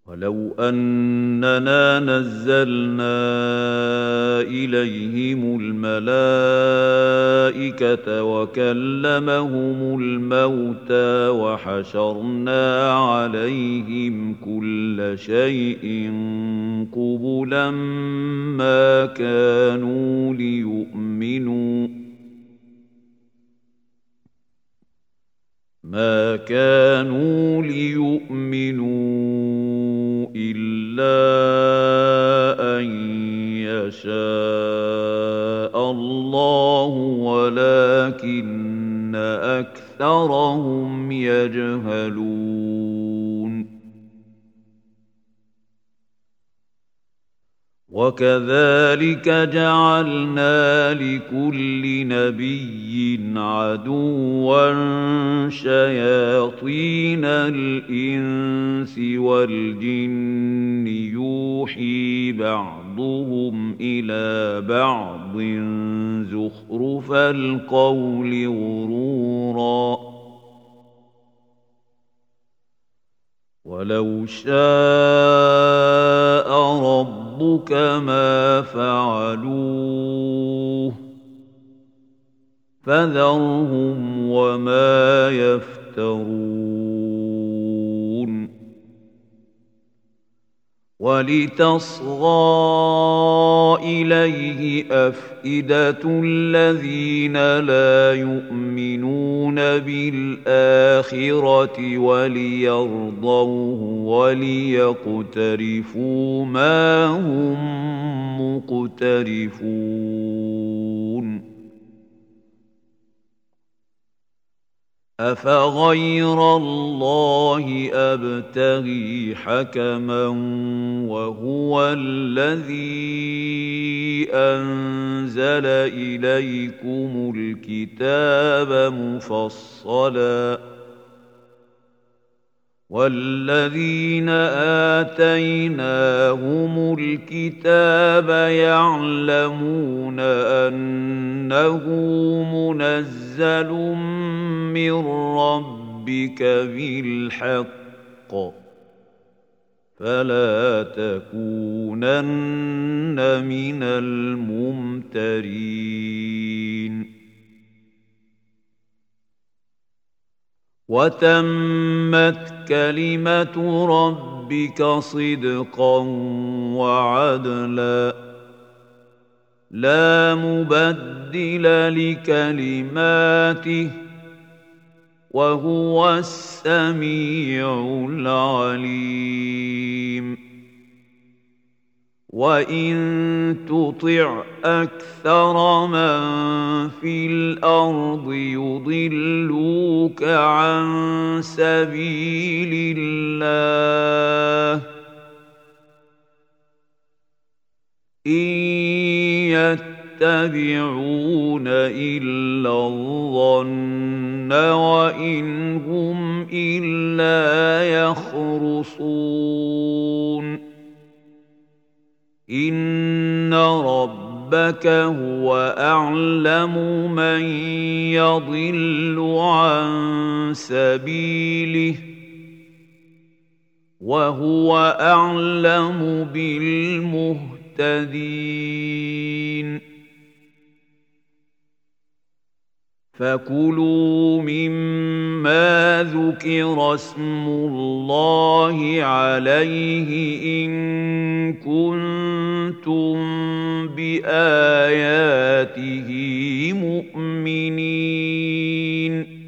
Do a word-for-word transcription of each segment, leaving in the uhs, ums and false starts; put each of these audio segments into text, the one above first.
ولو أننا نزلنا إليهم الملائكة وكلمهم الموتى وحشرنا عليهم كل شيء قبلا ما كانوا ليؤمنوا ما كانوا ليؤمنوا إلا أن يشاء الله ولكن أكثرهم يجهلون وكذلك جعلنا لكل نبي عدوا شياطين الإنس والجن يوحي بعضهم إلى بعض زخرف القول غرورا ولو شاء ربك ما فعلوه فذرهم وما يفترون ولتصغى إليه أفئدة الذين لا يؤمنون بالآخرة وليرضوه وليقترفوا ما هم مقترفون أفغير الله أبتغي حكما وهو الذي أنزل إليكم الكتاب مفصلا والذين آتيناهم الكتاب يعلمون أنه منزل من ربك بالحق فلا تكونن من الممترين وتمت كلمة ربك صدقا وعدلا لا مبدل لكلماته وهو السميع العليم وإن تطع أكثر من في الأرض يضلوك عن سبيل الله إن يتبعون إلا الظن وإن هم إلا يخرصون إن ربك هو أعلم من يضل عن سبيله وهو أعلم بالمهتدين فكلوا مما ذكر اسم الله عليه إن كنتم بآياته مؤمنين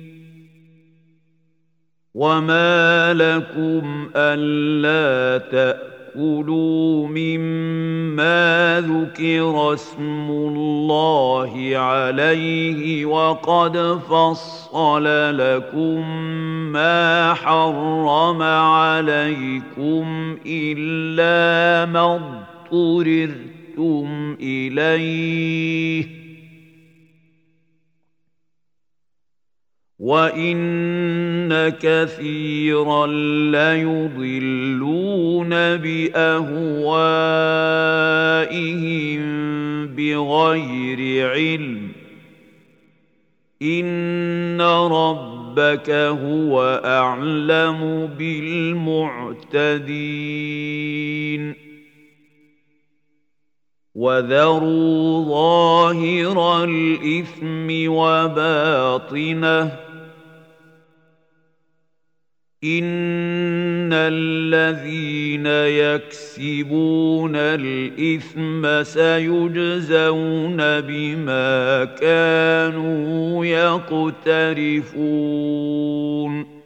وما لكم ألا تأكلوا مما ذكر اسم الله عليه وقد فصل لكم ما حرم عليكم إلا ما اضطررتم إليه وَإِنَّ كَثِيرًا لَّيُضِلُّونَ بِأَهْوَائِهِم بِغَيْرِ عِلْمٍ إِنَّ رَبَّكَ ربك هو أعلم بالمعتدين وذروا ظاهر الإثم وباطنه إن الذين يكسبون الإثم سيجزون بما كانوا يقترفون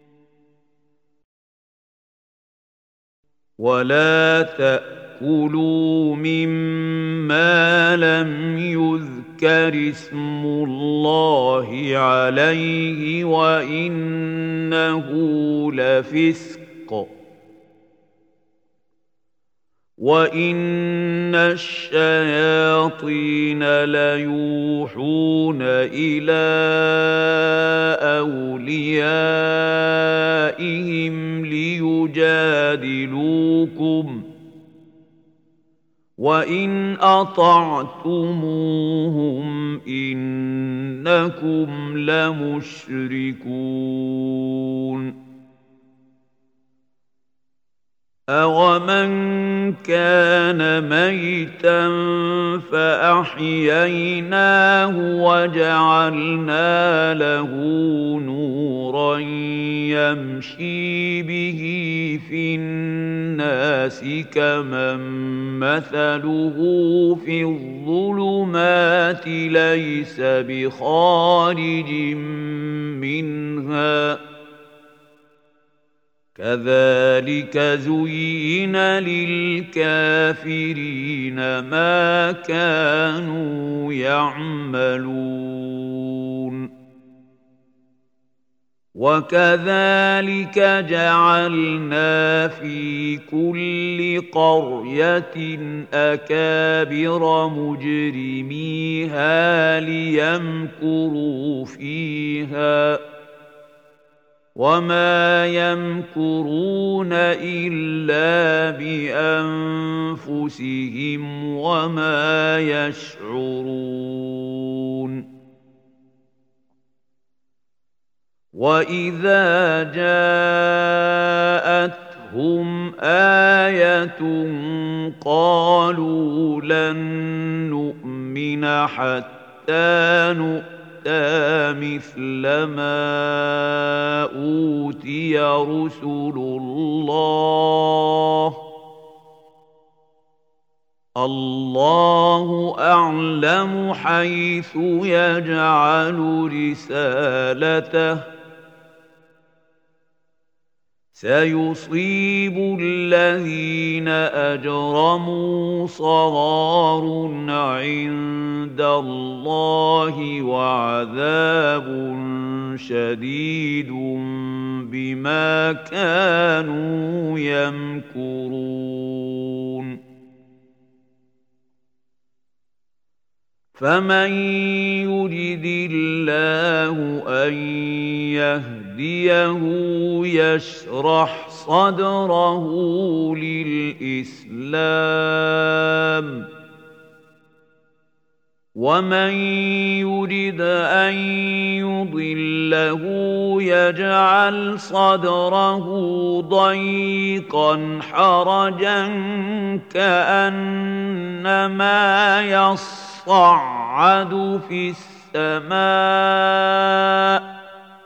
ولا تأكلوا مما لم يذكر اسم الله عليه وإنه لفسق وإن الشياطين ليوحون إلى أوليائهم ليجادلوكم وَإِنْ أَطَعْتُمُوهُمْ إِنَّكُمْ لَمُشْرِكُونَ أَوَمَنْ كَانَ مَيْتًا فَأَحْيَيْنَاهُ وَجَعَلْنَا لَهُ نُورًا يَمْشِي بِهِ فِي النَّاسِ كَمَنْ مَثَلُهُ فِي الظُّلُمَاتِ لَيْسَ بِخَارِجٍ مِنْهَا كذلك زين للكافرين ما كانوا يعملون وكذلك جعلنا في كل قرية أكابر مجرميها ليمكروا فيها وما يمكرون إلا بأنفسهم وما يشعرون وإذا جاءتهم آية قالوا لن نؤمن حتى نؤمن مثل ما أوتي رسل الله الله أعلم حيث يجعل رسالته سيصيب الذين أجرموا صغار عند الله وعذاب شديد بما كانوا يمكرون فمن يرد الله أن يهديه يشرح صدره للإسلام ومن يرد أن يضله يجعل صدره ضيقا حرجا كأنما يصعد في السماء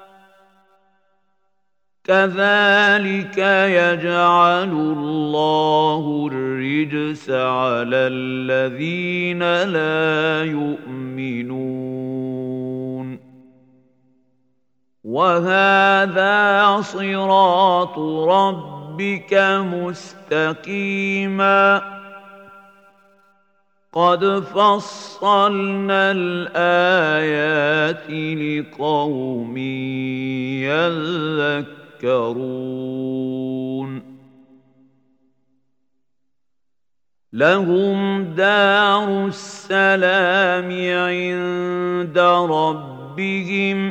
كذلك يجعل الله الرجس على الذين لا يؤمنون وهذا صراط ربك مستقيما قد فصلنا الآيات لقوم يذكرون لهم دار السلام عند ربهم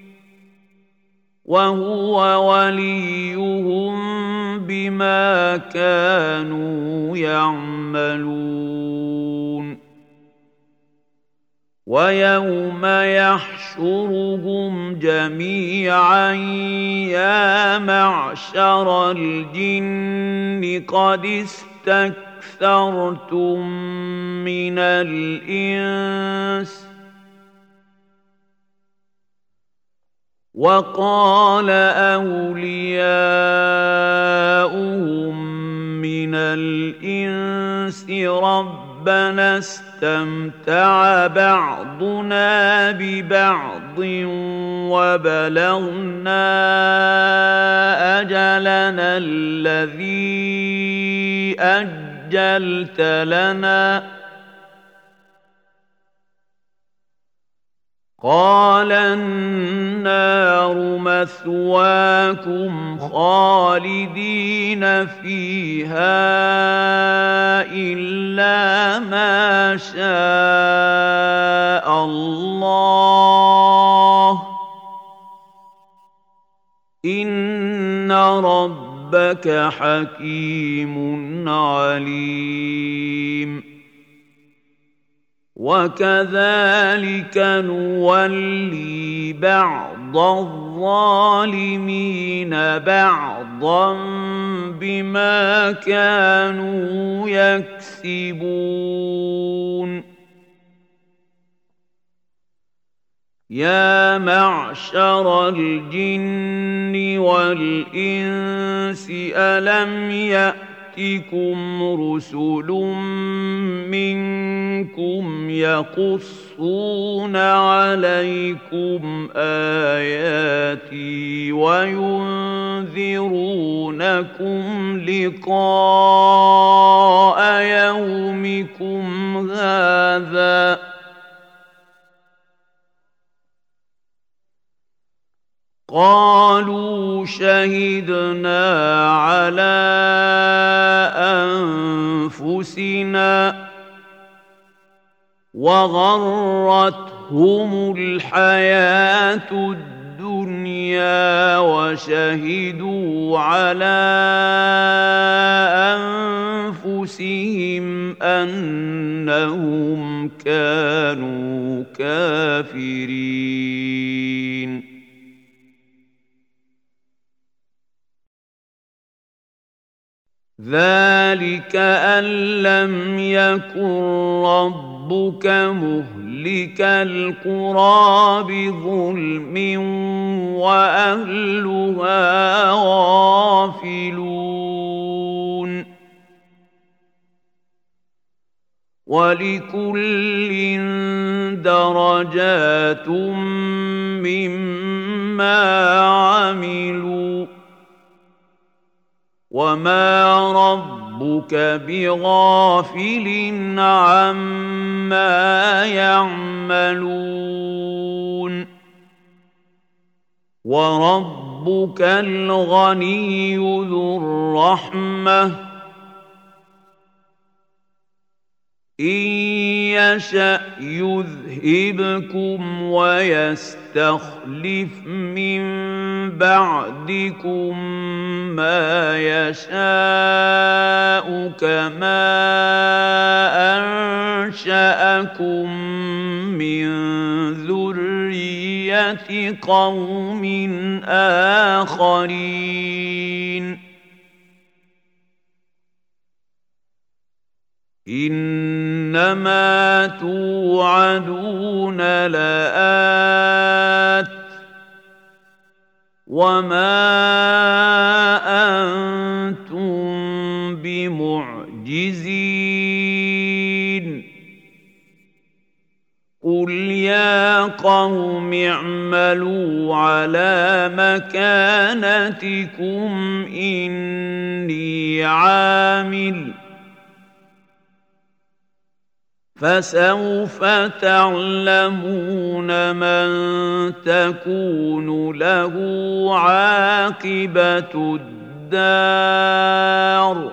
وهو وليهم بما كانوا يعملون ويوم يحشرهم جميعا يا معشر الجن قد استكثرتم من الإنس وقال أولياؤهم من الإنس ربنا استمتع بعضنا ببعض وبلغنا أجلنا الذي أجلت لنا قال النار مثواكم خالدين فيها إلا ما شاء الله إن ربك حكيم عليم وكذلك نولي بعض الظالمين بعضا بما كانوا يكسبون يا معشر الجن والإنس ألم يأتكم رسل منكم يقصون عليكم آياتي وينذرونكم لقاء يومكم هذا قالوا شهدنا على أنفسنا وغرتهم الحياة الدنيا وشهدوا على أنفسهم أنهم كانوا كافرين ذلك أن لم يكن ربك مهلك القرى بظلم وأهلها غافلون ولكل درجات مما عملوا وما ربك بغافل عما يعملون وربك الغني ذو الرحمة إن يشأ يذهبكم ويستخلف من بعدكم ما يشاء كما أنشأكم من ذرية قوم آخرين إنما توعدون لآت وما أنتم بمعجزين قل يا قوم اعملوا على مكانتكم إني عامل فسوف تعلمون من تكون له عاقبة الدار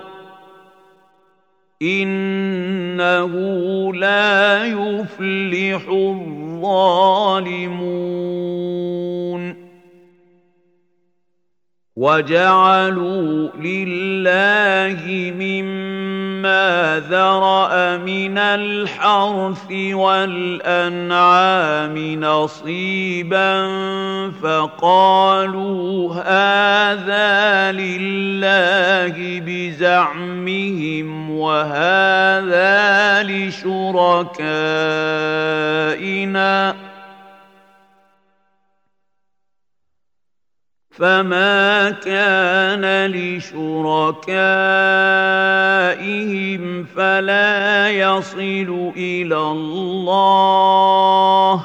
إنه لا يفلح الظالمون وجعلوا لله مما مما ذرأ من الحرث والأنعام نصيبا فقالوا هذا لله بزعمهم وهذا لشركائنا فما كان لشركائهم فلا يصل إلى الله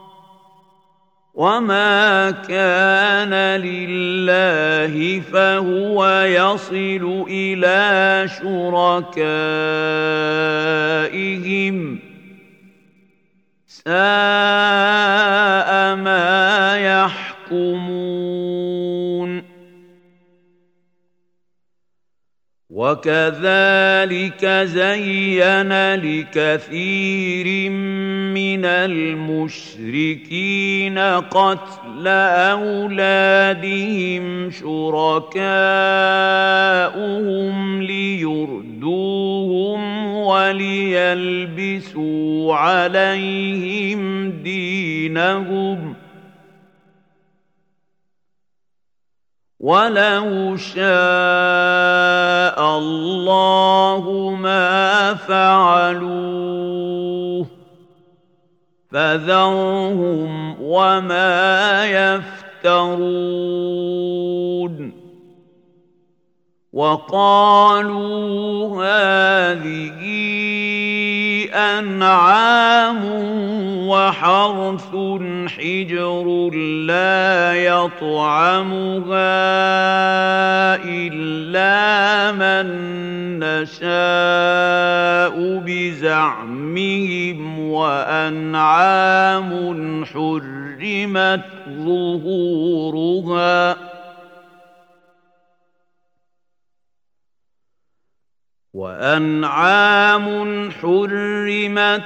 وما كان لله فهو يصل إلى شركائهم ساء ما يحكمون وكذلك زين لكثير من المشركين قتل أولادهم شركاؤهم ليردوهم وليلبسوا عليهم دينهم ولو شاء الله ما فعلوه فذرهم وما يفترون وقالوا هذه أنعام وحرث حجر لا يطعمها إلا من نشاء بزعمهم وأنعام حرمت ظهورها وأنعام حرمت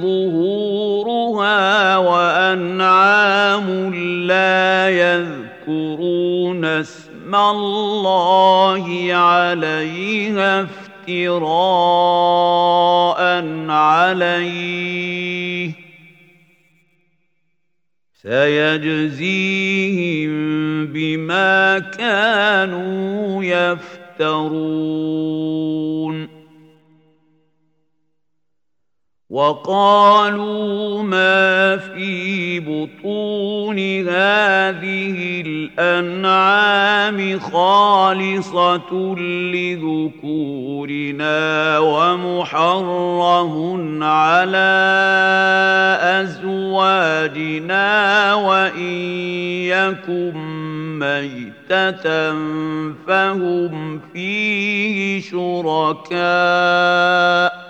ظهورها وأنعام لا يذكرون اسم الله عليها افتراء عليه سيجزيهم بما كانوا يفترون وقالوا ما في بطون هذه الأنعام خالصة لذكورنا ومحرم على أزواجنا وإن يكن ميتة فهم فيه شركاء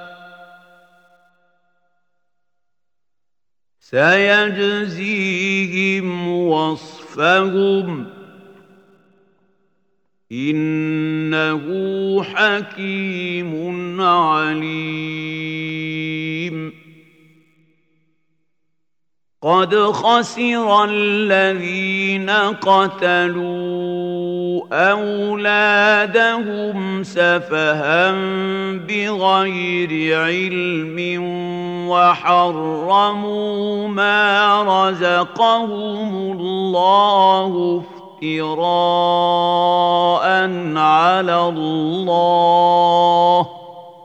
سيجزيهم وصفهم إنه حكيم عليم قد خسر الذين قتلوا أولادهم سفها بغير علم وحرموا ما رزقهم الله افتراء على الله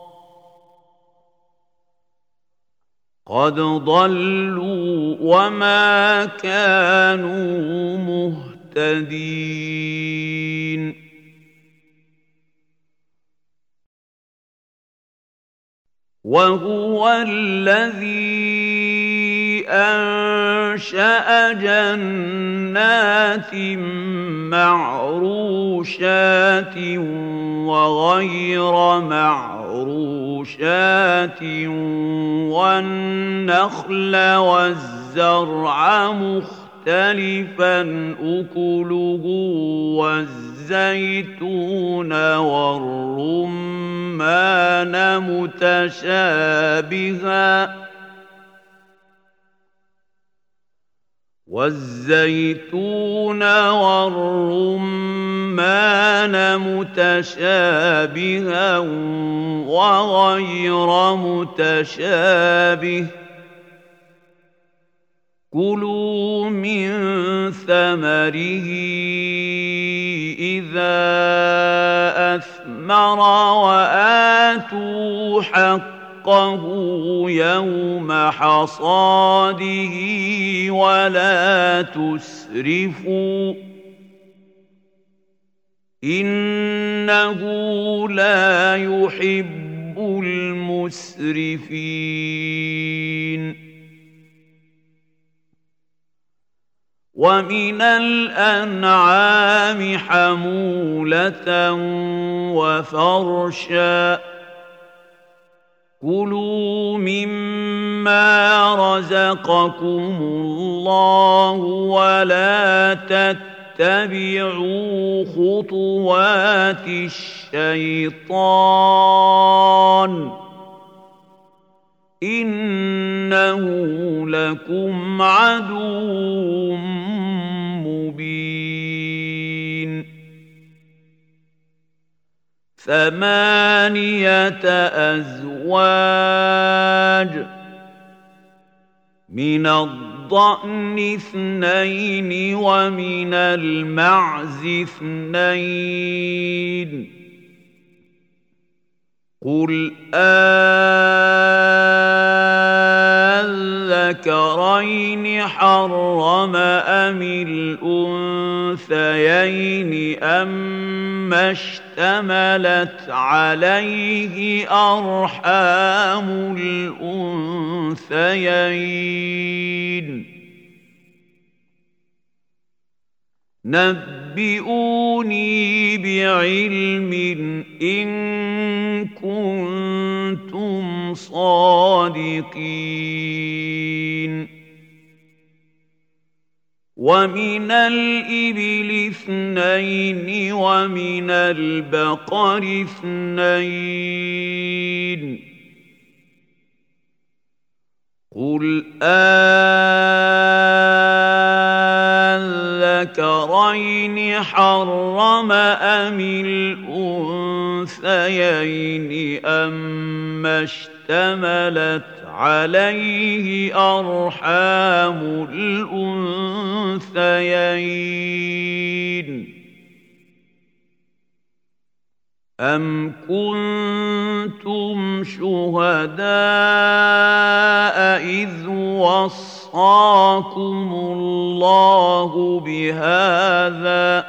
قد ضلوا وما كانوا مهتدين وهو الذي أنشأ جنات معروشات وغير معروشات والنخل والزرع مختلفا أكله والزيتون والرمان متشابها والزيتون والرمان متشابها وغير متشابه كلوا من ثمره إذا أثمر وآتوا حقه يوم حصاده ولا تسرفوا إنه لا يحب المسرفين ومن الأنعام حمولة وفرشا كلوا مما رزقكم الله ولا تتبعوا خطوات الشيطان إنه لكم عدو مبين ثمانية أزواج من الضأن اثنين ومن المعز اثنين قل أذكرين حرم أم الأنثيين أما اشتملت عليه أرحام الأنثيين نبئوني بعلم إن كنتم صادقين ومن الإبل اثنين ومن البقر اثنين قل أذكرين حرم أم الأنثيين أما اشتملت عليه أرحام الأنثيين أم كنتم شهداء إذ وصاكم الله بهذا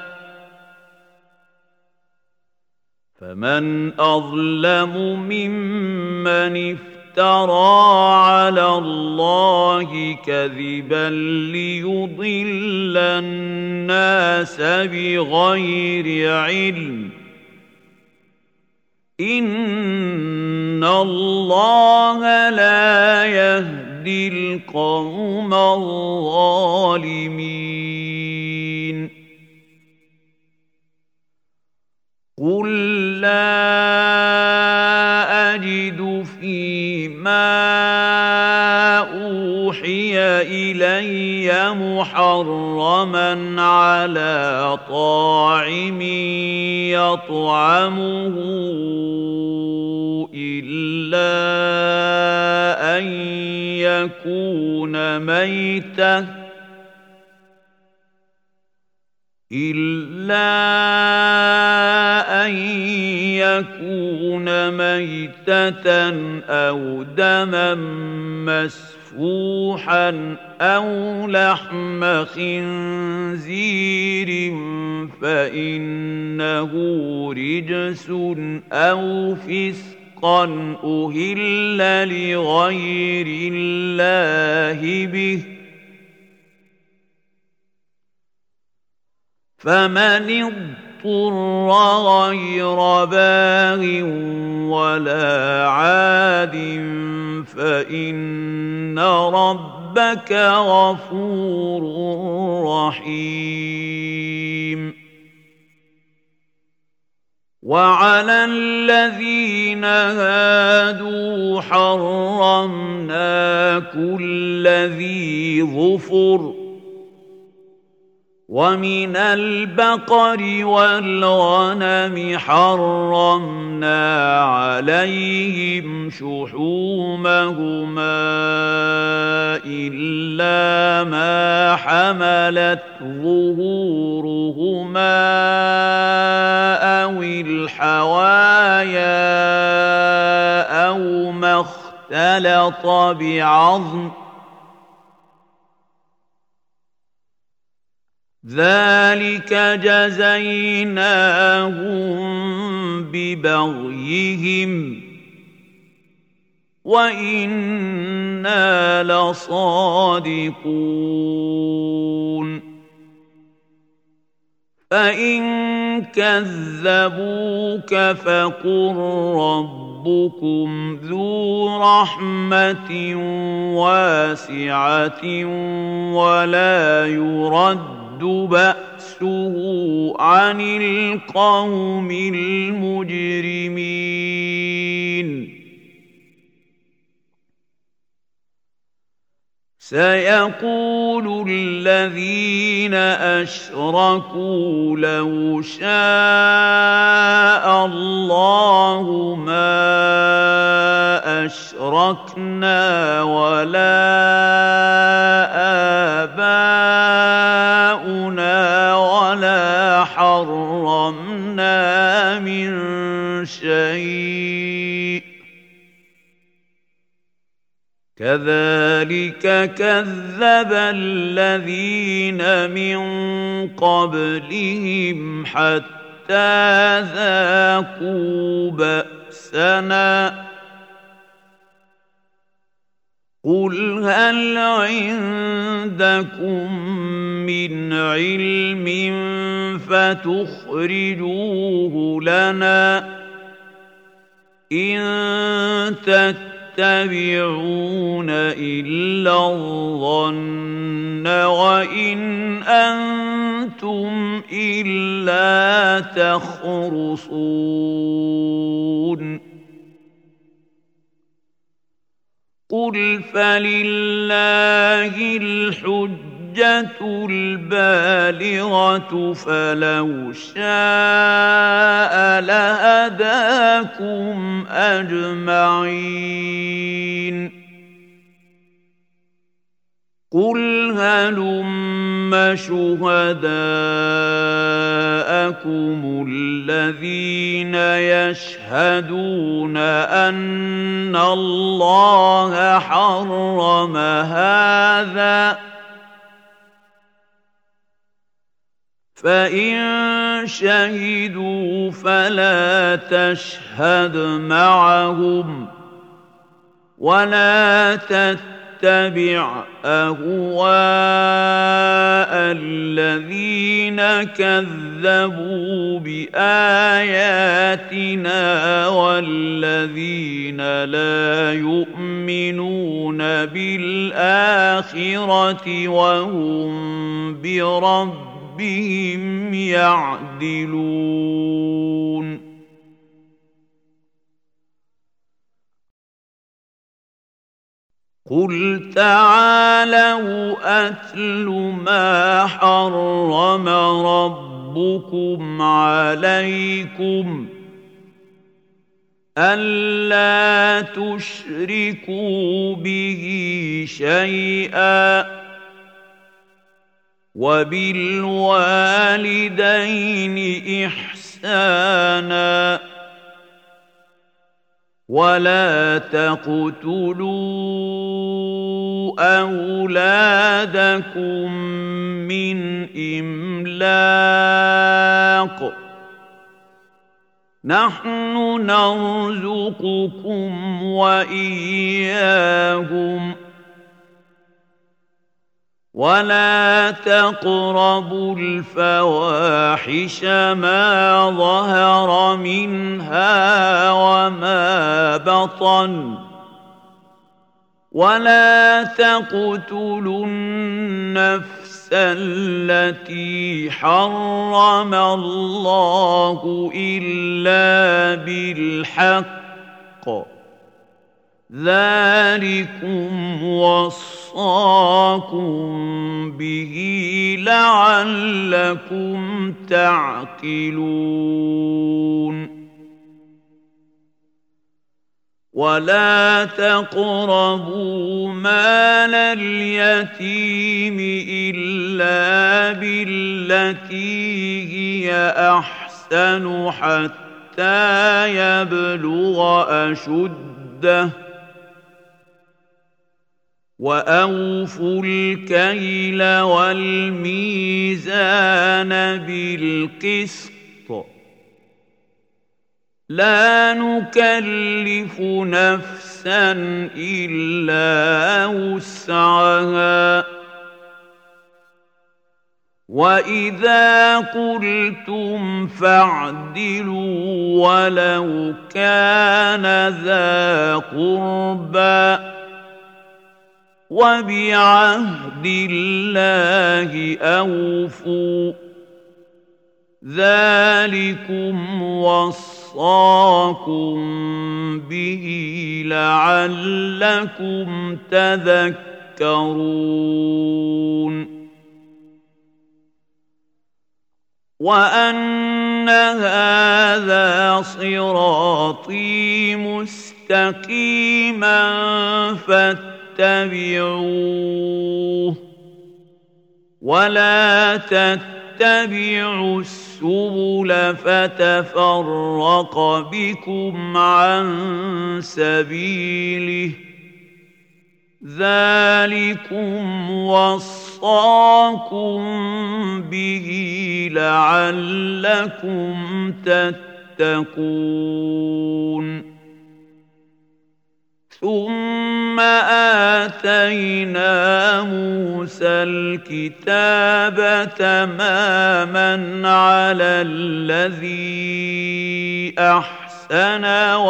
فمن أظلم ممن افترى على الله كذبا ليضل الناس بغير علم إن الله لا يهدي القوم الظالمين قل لا أجد فيما أوحي إلي محرما على طاعم يطعمه إلا أن يكون ميتة إلا أن يكون ميتة أو دما مسفوحا أو لحم خنزير فإنه رجس أو فسقا أهل لغير الله به فمن اضطر غير باغ ولا عاد فإن ربك غفور رحيم وعلى الذين هادوا حرمنا كل ذي ظفر ومن البقر والغنم حرمنا عليهم شحومهما إلا ما حملت ظهورهما أو الحوايا أو ما اختلط بعظم ذلك جزيناهم ببغيهم وإنا لصادقون فإن كذبوك فقل ربكم ذو رحمة واسعة ولا يرد بأسه عن القوم المجرمين سيقول الذين أشركوا لو شاء الله ما أشركنا ولا آباؤنا ولا حرمنا من شيء كذلك كذب الذين من قبلهم حتى ذاقوا بأسنا قل هل عندكم من علم فتخرجوه لنا إن تتبعون إلا الظن وإن أنتم إلا تخرصون قل فلله الحجة البالغة فلو شاء لهداكم أجمعين قل هلم شهداءكم الذين يشهدون أن الله حرم هذا فإن شهدوا فلا تشهد معهم ولا تتبع اتبع أهواء الذين كذبوا بآياتنا والذين لا يؤمنون بالآخرة وهم بربهم يعدلون قل تعالوا أتل ما حرم ربكم عليكم ألا تشركوا به شيئا وبالوالدين إحسانا ولا تقتلوا أولادكم من إملاق نحن نرزقكم وإياهم ولا تقربوا الفواحش ما ظهر منها وما بطن ولا تقتلوا النفس التي حرم الله إلا بالحق ذلكم وصاكم به لعلكم تعقلون ولا تقربوا مال اليتيم إلا بالتي هي أحسن حتى يبلغ أشده وأوفوا الكيل والميزان بالقسط لا نكلف نفسا إلا وسعها وإذا قلتم فاعدلوا ولو كان ذا قربى وبعهد الله أوفوا ذلكم وصاكم به لعلكم تذكرون وأن هذا صراطي مستقيما فاتبعوه ولا تتبعوا السبل فتفرق بكم عن سبيله ذلكم وصاكم به لعلكم تتقون ثم آتينا موسى الكتاب تماما على الذي أحسن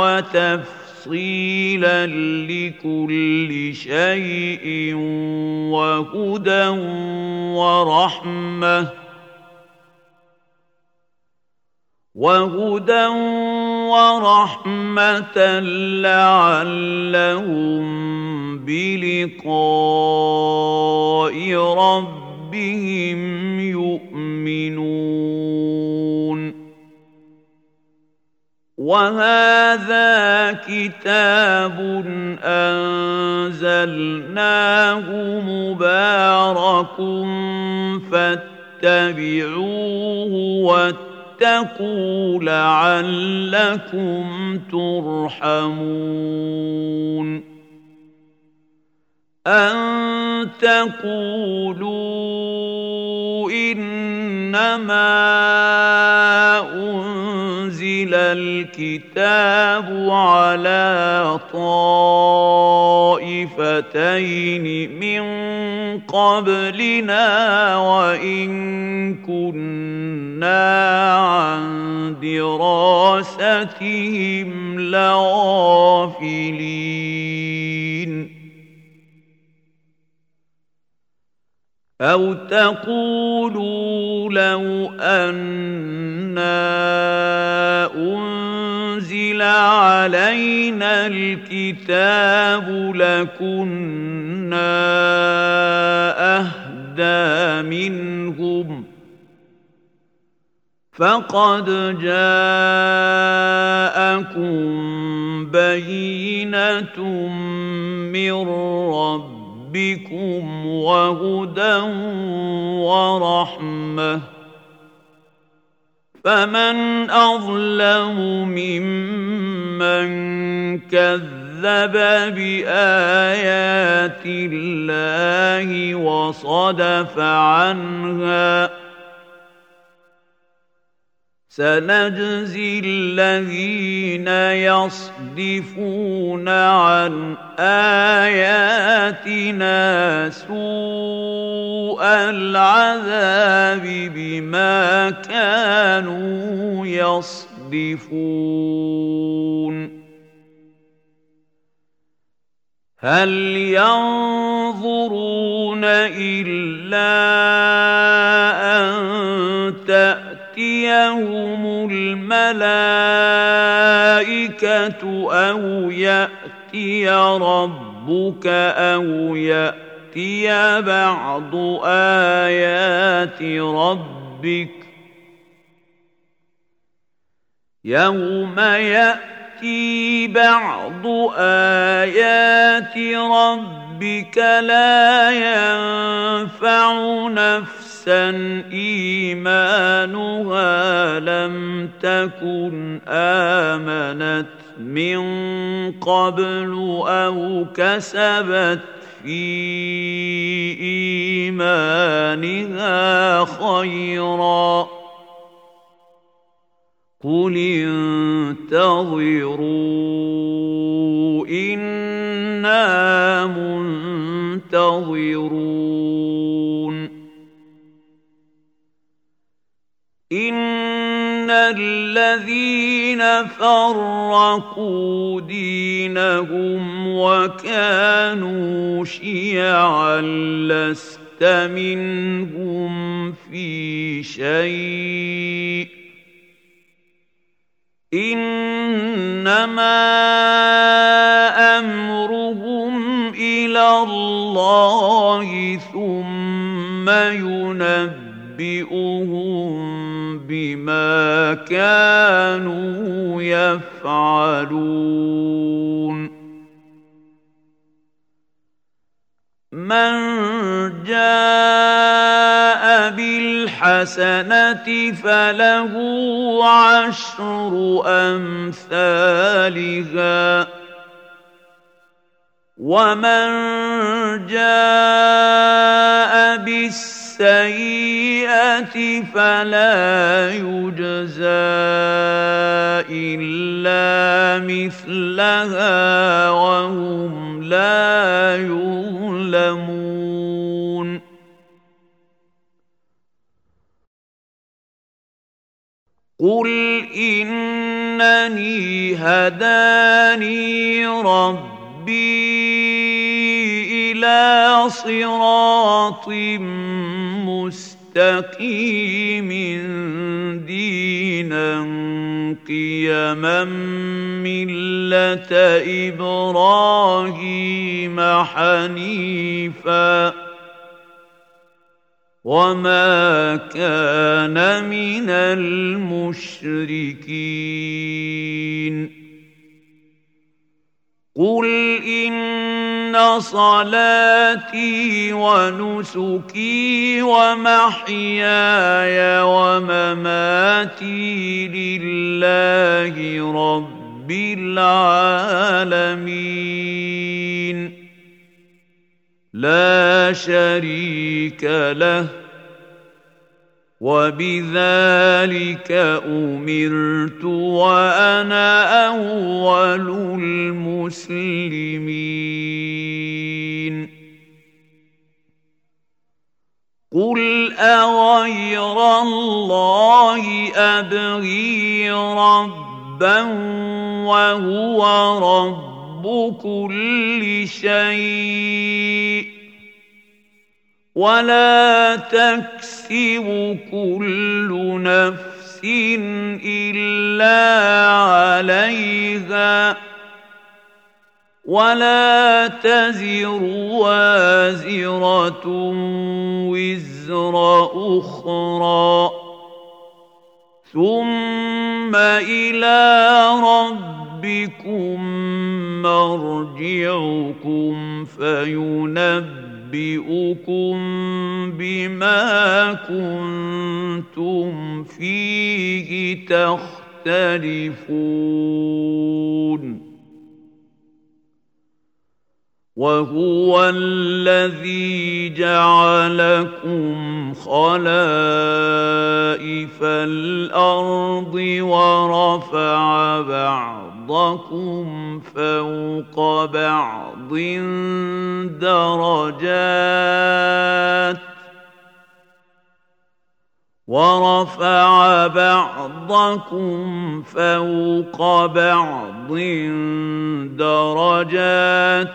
وتفصيلا لكل شيء وهدى ورحمة وهدى ورحمة لعلهم بلقاء ربهم يؤمنون وهذا كتاب أنزلناه مبارك فاتبعوه واتقوا واتقوا لعلكم ترحمون أن تقولوا إنما أنزل الكتاب على طائفتين من قبلنا وإن كنا عن دراستهم لغافلين أو تقولوا لو أنا أنزل علينا الكتاب لكنا أهدى منهم فقد جاءكم بينة من ربكم بكم وهدى ورحمة فمن أظلم ممن كذب بآيات الله وصدف عنها سنجزي الذين يصدفون عن آياتنا سوء العذاب بما كانوا يصدفون هل ينظرون إلا أن تأتيهم الملائكة أو يأتي يأتي ربك أو يأتي بعض آيات ربك يوم يأتي بعض آيات ربك لا ينفع نفسا إيمانها لم تكن آمنت من قبل أو كسبت في إيمانها خيرا قل انتظروا إنا منتظرون إن الذين فرقوا دينهم وكانوا شيعا لست منهم في شيء إنما أمرهم إلى الله ثم ينبئهم بما كانوا يفعلون من جاء بالحسنة فله عشر أمثالها ومن جاء بالسيئة فلا يجزى إلا مثلها وهم لا يظلمون قل إنني هداني ربي إلى صراط مستقيم دينا قيما ملة إبراهيم حنيفا وما كان من المشركين قل إن صلاتي ونسكي ومحياي ومماتي لله رب العالمين لا شريك له وبذلك أمرت وأنا أول المسلمين قل أغير الله أبغي ربا وهو رب كل شيء ولا تكسب كل نفس إلا عليها ولا تزر وازرة وزر أخرى ثم إلى ربكم مرجعكم فينبئكم أُنَبِّئُكُم بما كنتم فيه تختلفون وهو الذي جعلكم خلائف الأرض ورفع بعضكم فوق بعض درجات ورفع بعضكم فوق بعض درجات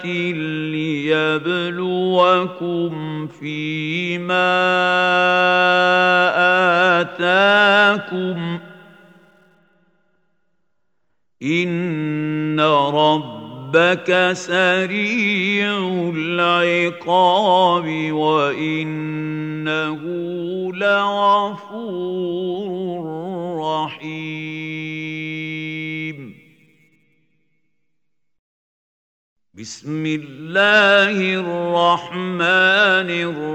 ليبلوكم فيما آتاكم إن رب ربك سريع العقاب وإنه لغفور رحيم. بسم الله الرحمن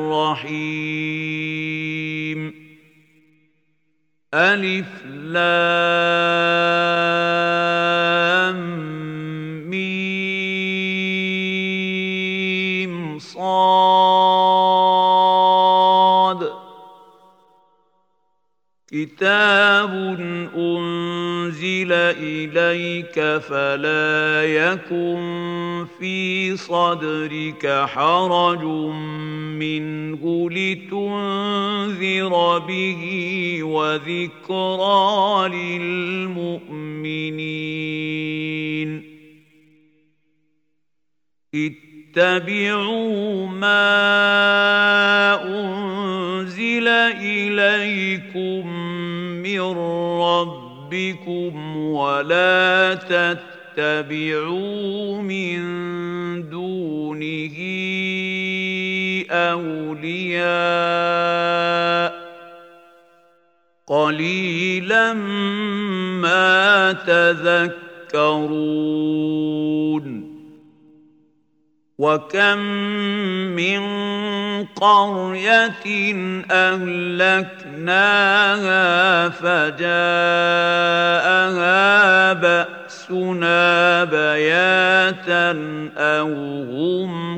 الرحيم. ألف لام ميم صاد. كتاب أنزل إليك فلا يكن في صدرك حرج منه لتنذر به وذكرى للمؤمنين. اتبعوا ما أنزل إليكم من ربكم ولا تتبعوا من دونه أولياء قليلا ما تذكرون. وكم من قرية أهلكناها فجاءها بأسنا بياتا أو هم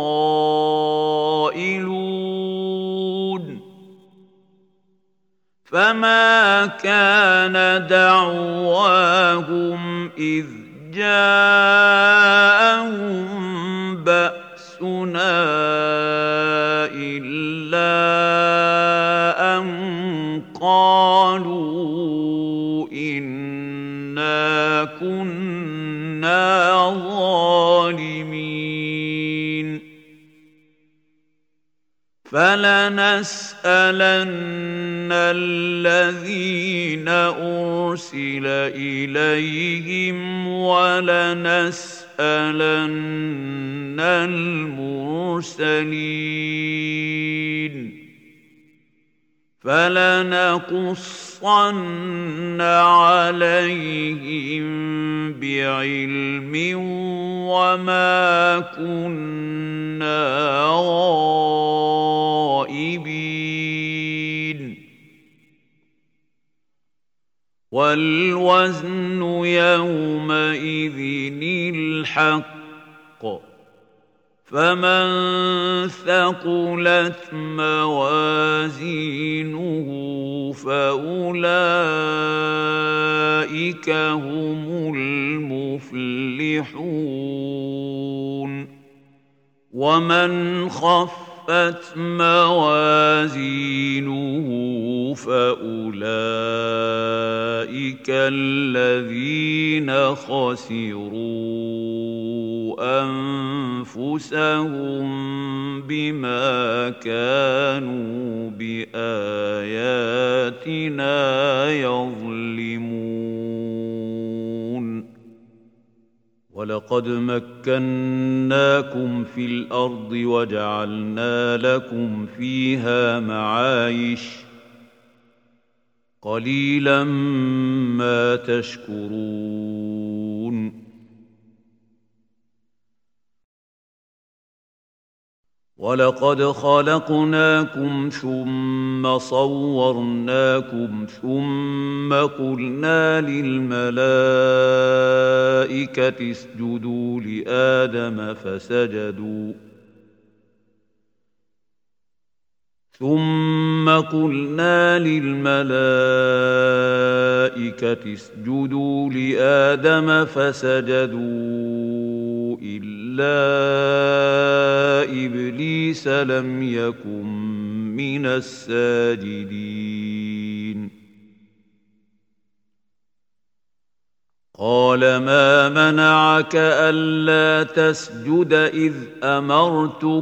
قائلون. فما كان دعواهم إذ جاءهم بأسنا إلا أن قالوا إنا كنا ظالمين. فلنسألن الذين أرسل إليهم ولنسألن المرسلين. فلنقصن عليهم بعلم وما كنا غائبين. والوزن يومئذ الحق فمن ثقلت موازينه فأولئك هم المفلحون. ومن خفت موازينه فأولئك الذين خسروا أنفسهم بما كانوا بآياتنا يظلمون. ولقد مكناكم في الأرض وجعلنا لكم فيها معايش قليلا ما تشكرون. ولقد خلقناكم ثم صورناكم ثم قلنا للملائكة اسجدوا لآدم فسجدوا ثم قلنا للملائكة اسجدوا لآدم فسجدوا إلا إبليس لم يكن من الساجدين. قال ما منعك ألا تسجد إذ أمرتك؟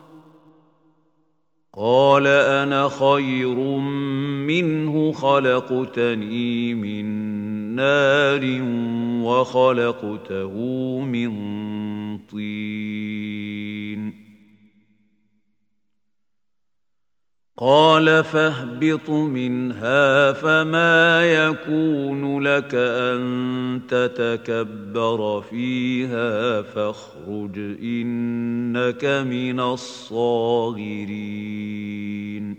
قال أنا خير منه خلقتني من نار وخلقته من طين قال فاهبط منها فما يكون لك أن تتكبر فيها فاخرج إنك من الصاغرين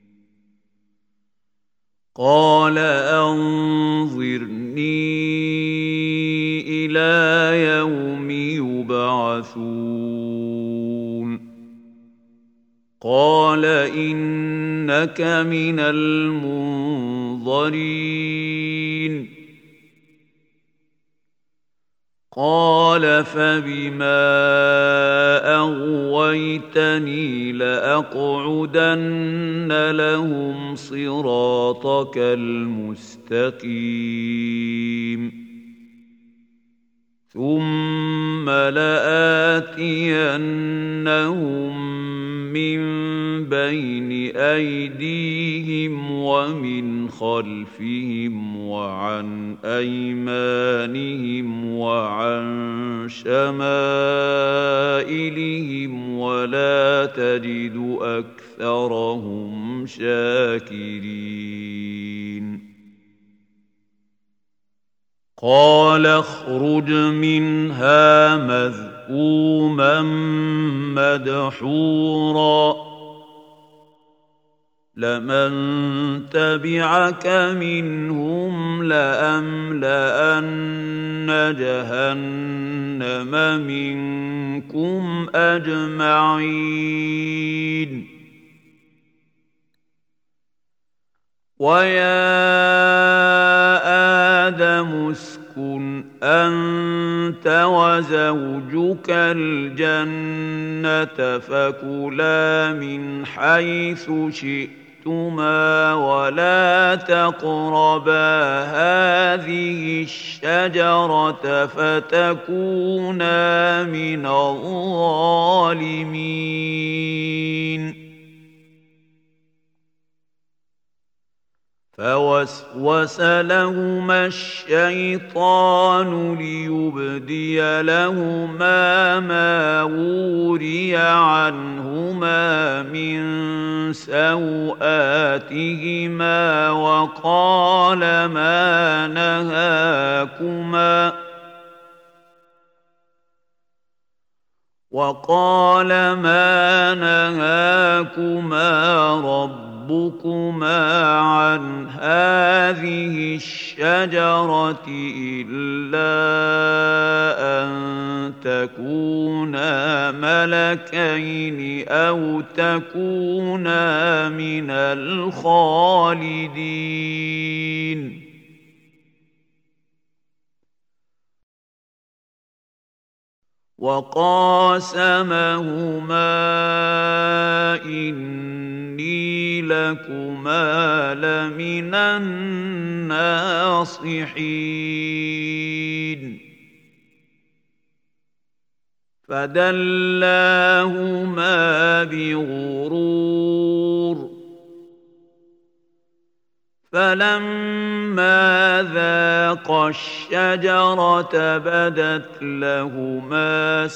قال أنظرني إلى يوم يبعثون قال إنك من المنظرين قال فبما أغويتني لأقعدن لهم صراطك المستقيم ثم لآتينهم من بين أيديهم ومن خلفهم وعن أيمانهم وعن شمائلهم ولا تجد أكثرهم شاكرين قال اخرج منها مذءوما مدحورا لمن تبعك منهم لأملأن جهنم منكم أجمعين ويا آدم اسكن أنت وزوجك الجنة فكلا من حيث شئتما ولا تقربا هذه الشجرة فتكونا من الظالمين فوسوس لهما الشيطان ليبدي لهما ما وري عنهما من سوآتهما وقال ما نهاكما وقال ما نهاكما رب ربكما عن هذه الشجرة إلا أن تكونا ملكين أو تكونا من الخالدين وقاسمهما إني لكما لمن الناصحين فدلاهما بغرور فلما ذاقا الشجرة بدت لهما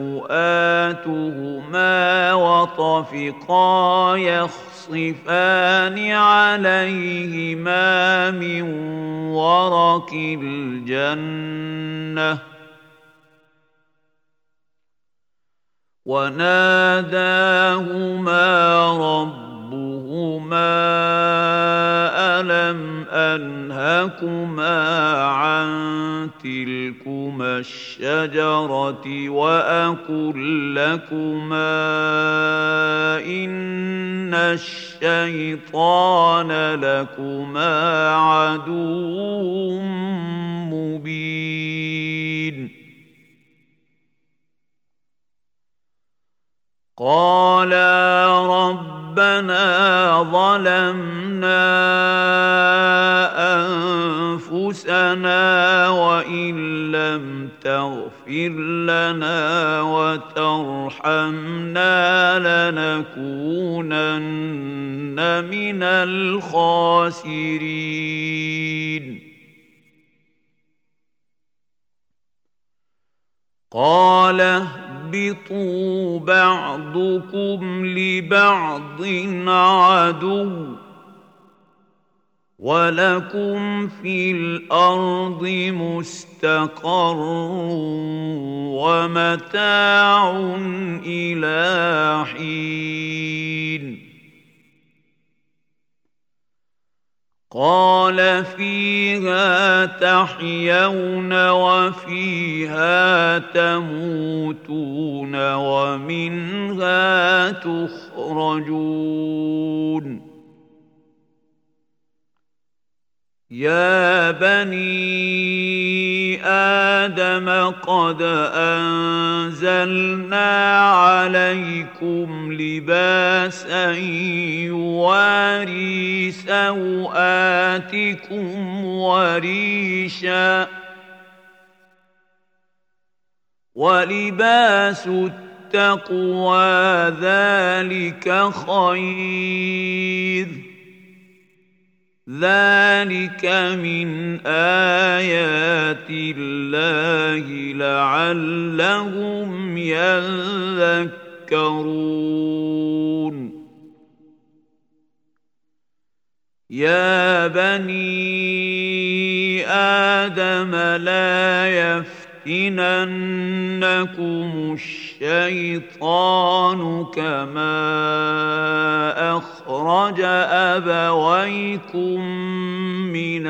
سوآتهما وطفقا يخصفان عليهما من ورق الجنة وناداهما ربهما ألم أنهكما عن تلكما الشجرة وأقل لكما إن الشيطان لكما عدو مبين قالا ربنا ظلمنا أنفسنا وإن لم تغفر لنا وترحمنا لنكونن من الخاسرين قال اهبطوا بعضكم لبعض عدو ولكم في الأرض مستقر ومتاع إلى حين قال فيها تحيون وفيها تموتون ومنها تخرجون يا بني آدم قد أنزلنا عليكم لباسا يواري سوآتكم وريشا ولباس التقوى ذلك خير ذلك من آيات الله لعلهم يذكرون يا بني آدم لا يفتننكم الشيطان كما أخرج أبويكم من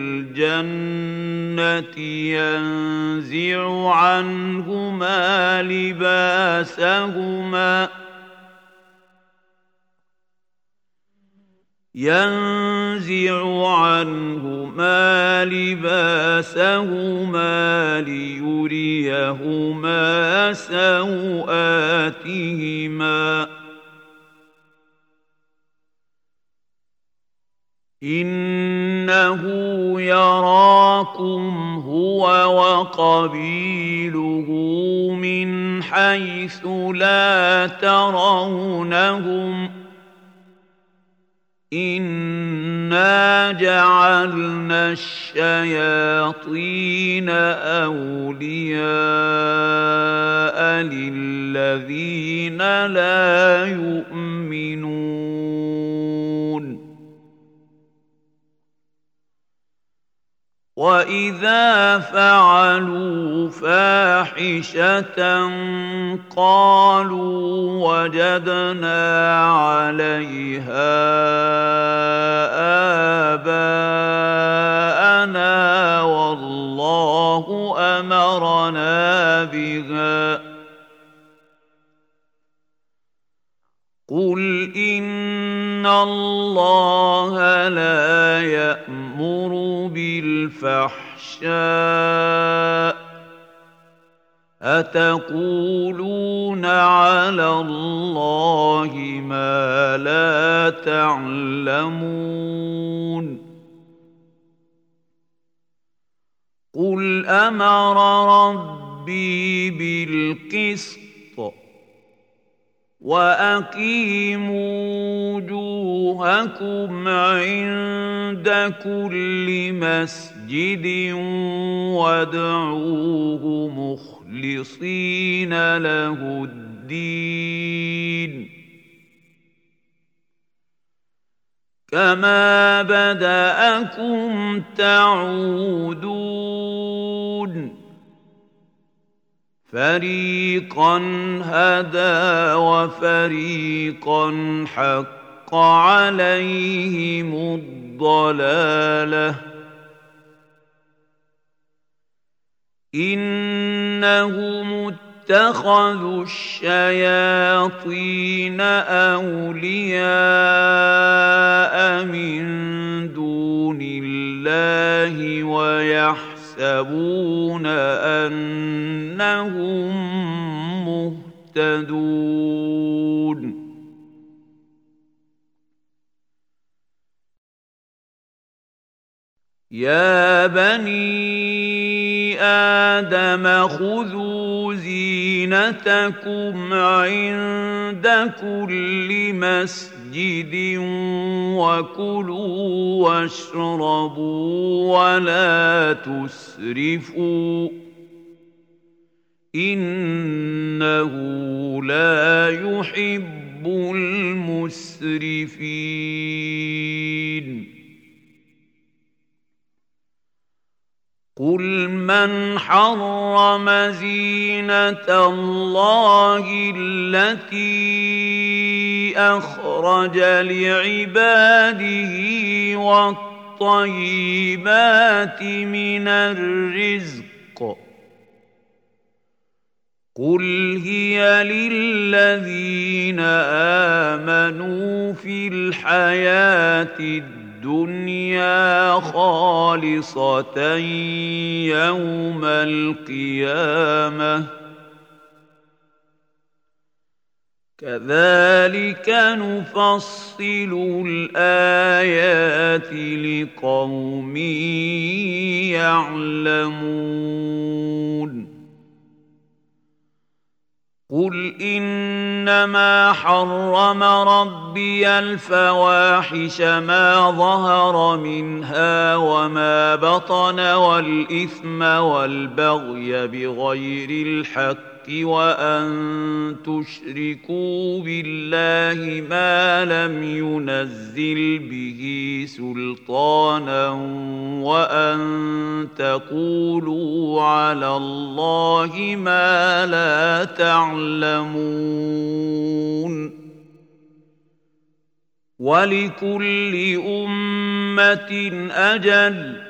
الجنة ينزع عنهما لباسهما ينزع عنهما لباسهما ليريهما سوآتهما إنه يراكم هو وقبيله من حيث لا ترونهم إنا جعلنا الشياطين أولياء للذين لا يؤمنون وإذا فعلوا فاحشة قالوا وجدنا عليها آباءنا والله أمرنا بها قل إن الله لا يأمر بالفحشاء أتقولون على الله ما لا تعلمون قل أمر ربي بالقسط وأقيموا وجوهكم عند كل مسجد وادعوه مخلصين له الدين كما بدأكم تعودون فريقا هدى وفريقا حق عليهم الضلالة إنهم اتخذوا الشياطين أولياء من دون الله ويحسبون يحسبون أنهم مهتدون يا بني آدم خذوا زينتكم عند كل مسجد وكلوا واشربوا ولا تسرفوا إنه لا يحب المسرفين قل من حرم زينة الله التي أخرج لعباده والطيبات من الرزق قل هي للذين آمنوا في الحياة الدنيا خالصة يوم القيامة كذلك نفصل الآيات لقوم يعلمون قل إنما حرم ربي الفواحش ما ظهر منها وما بطن والإثم والبغي بغير الحق وأن تشركوا بالله ما لم ينزل به سلطانا وأن تقولوا على الله ما لا تعلمون ولكل أمة أجل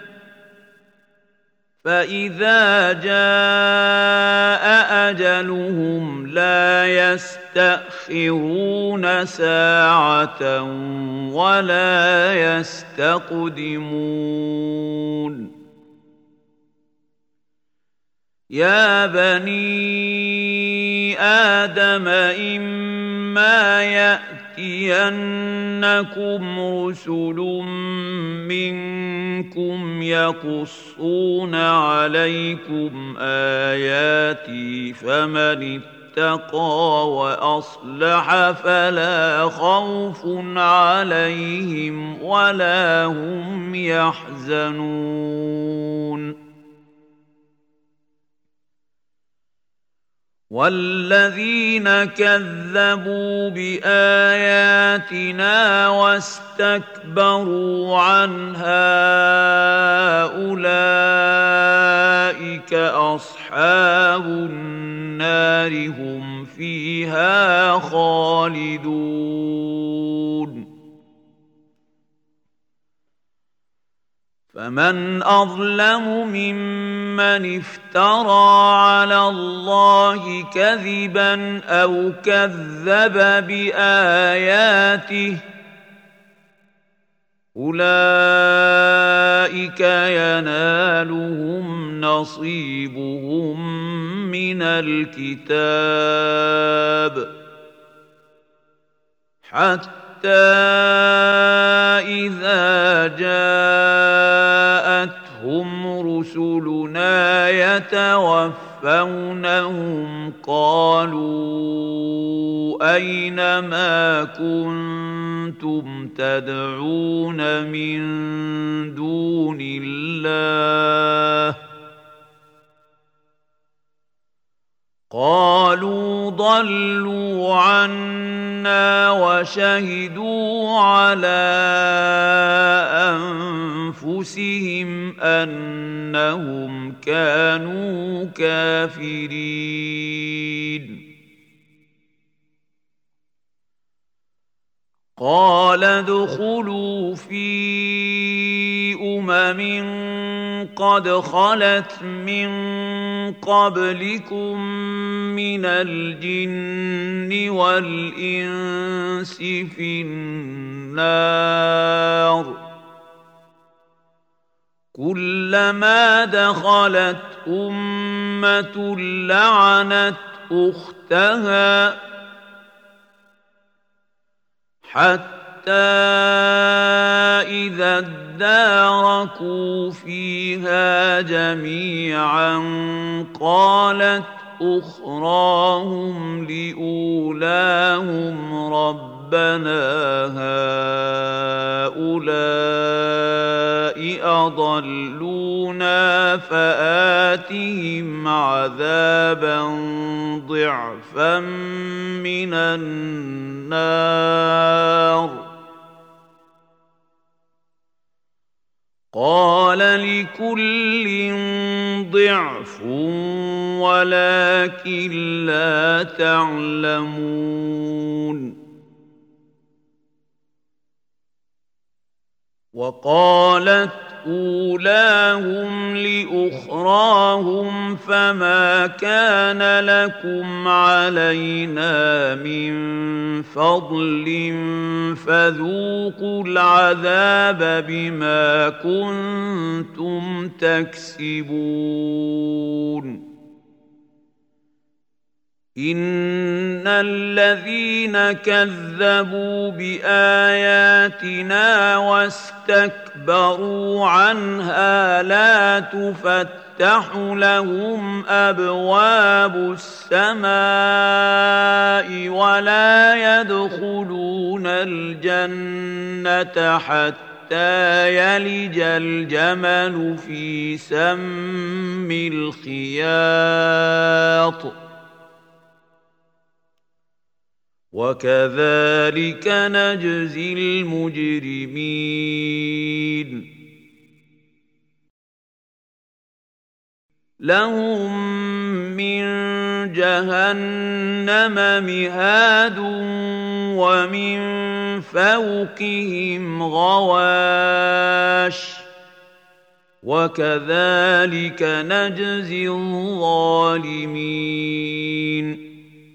فإذا جاء أجلهم لا يستأخرون ساعة ولا يستقدمون يا بني آدم إما يأتينكم رسل منكم يقصون عليكم آياتي فمن اتقى وأصلح فلا خوف عليهم ولا هم يحزنون والذين كذبوا بآياتنا واستكبروا عنها أولئك أصحاب النار هم فيها خالدون فمن أظلم ممن افترى على الله كذبا أو كذب بآياته أولئك ينالهم نصيبهم من الكتاب حتى إذا جاءتهم رسلنا يتوفونهم قالوا أين ما كنتم تدعون من دون الله قالوا ضلوا عنا وشهدوا على أنفسهم أنهم كانوا كافرين قال ادخلوا في أمم قد خلت من قبلكم من الجن والإنس في النار كلما دخلت أمة لعنت أختها حتى إذا اداركوا فيها جميعا قالت أخراهم لأولاهم رب ربنا هؤلاء أضلونا فآتهم عذابا ضعفا من النار قال لكل ضعف ولكن لا تعلمون وقالت أولاهم لأخراهم فما كان لكم علينا من فضل فذوقوا العذاب بما كنتم تكسبون إن الذين كذبوا بآياتنا واستكبروا عنها لا تفتح لهم أبواب السماء ولا يدخلون الجنة حتى يلج الجمل في سم الخياط وكذلك نجزي المجرمين لهم من جهنم مهاد ومن فوقهم غواش وكذلك نجزي الظالمين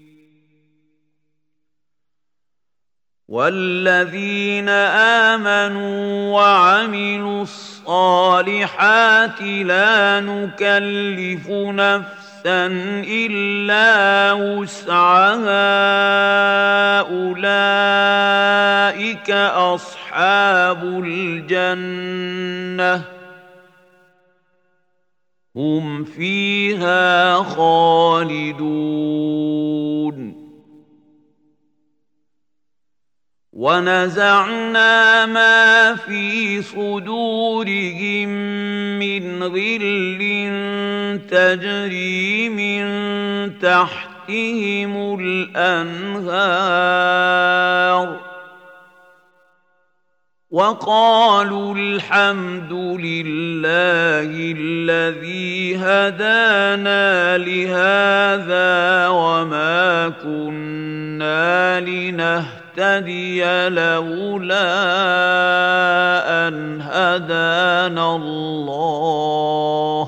والذين آمنوا وعملوا الصالحات لا نكلف نفسا إلا وسعها أولئك أصحاب الجنة هم فيها خالدون ونزعنا ما في صدورهم من غل تجري من تحتهم الأنهار وقالوا الحمد لله الذي هدانا لهذا وما كنا لنهتدي تهتدي لولا أن هدانا الله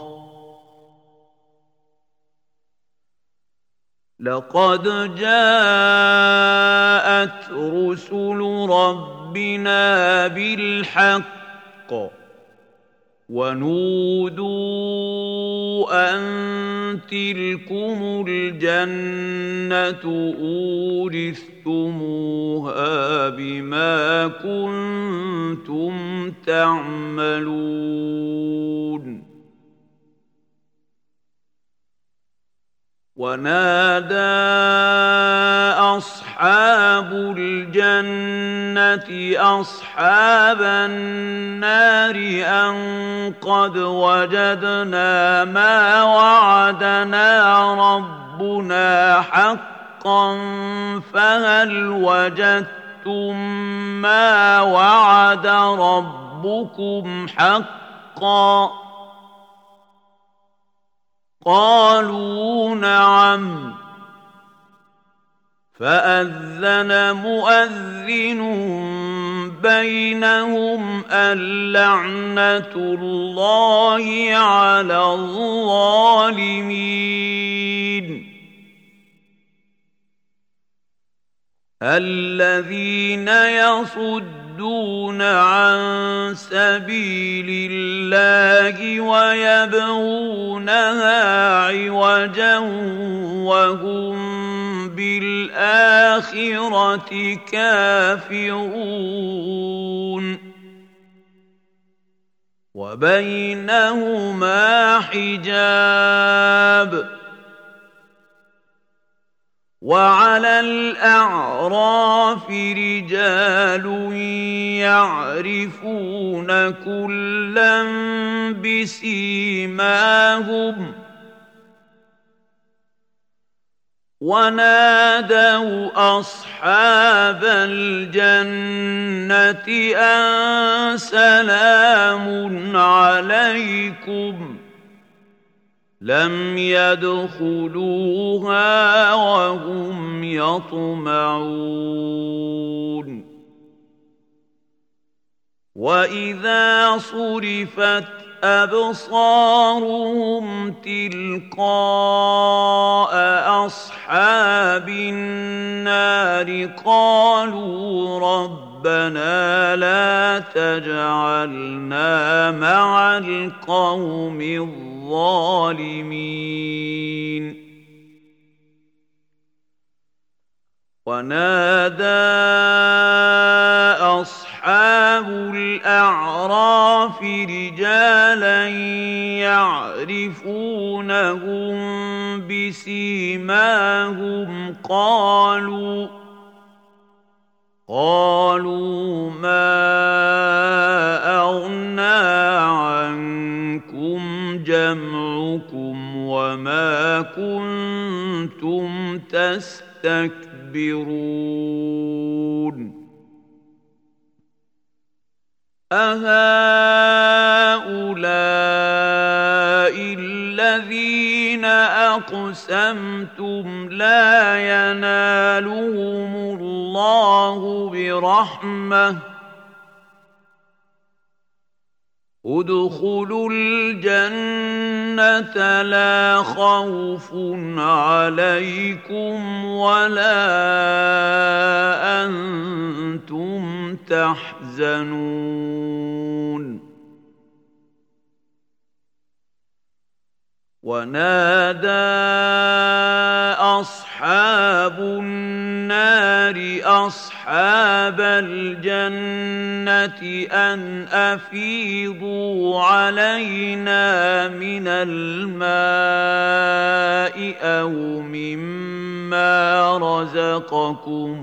لقد جاءت رسل ربنا بالحق ونودوا أن تلكم الجنة أورثتموها بما كنتم تعملون ونادى أصحاب الجنة أصحاب النار أن قد وجدنا ما وعدنا ربنا حقا فهل وجدتم ما وعد ربكم حقا قالوا نعم فأذن مؤذن بينهم اللعنة الله على الظالمين الذين يصدون عن سبيل الله ويبغونها عوجا وهم بالآخرة كافرون وبينهما حجاب وعلى الأعراف رجال يعرفون كلا بسيماهم ونادوا أصحاب الجنة أن سلام عليكم لم يدخلوها وهم يطمعون وإذا صرفت أبصارهم تلقاء أصحاب النار قالوا ربنا لا تجعلنا مع القوم الظالمين ونادى أصحاب الأعراف رجالا يعرفونهم بسيماهم قالوا قالوا ما أغنى عنكم جمعكم وما كنتم تستكبرون أهؤلاء الذين أقسمتم لا ينالهم الله برحمة ادخلوا الجنة لا خوف عليكم ولا أنتم تحزنون ونادى أصحاب النار أصحاب الجنة أن أفيضوا علينا من الماء أو مما رزقكم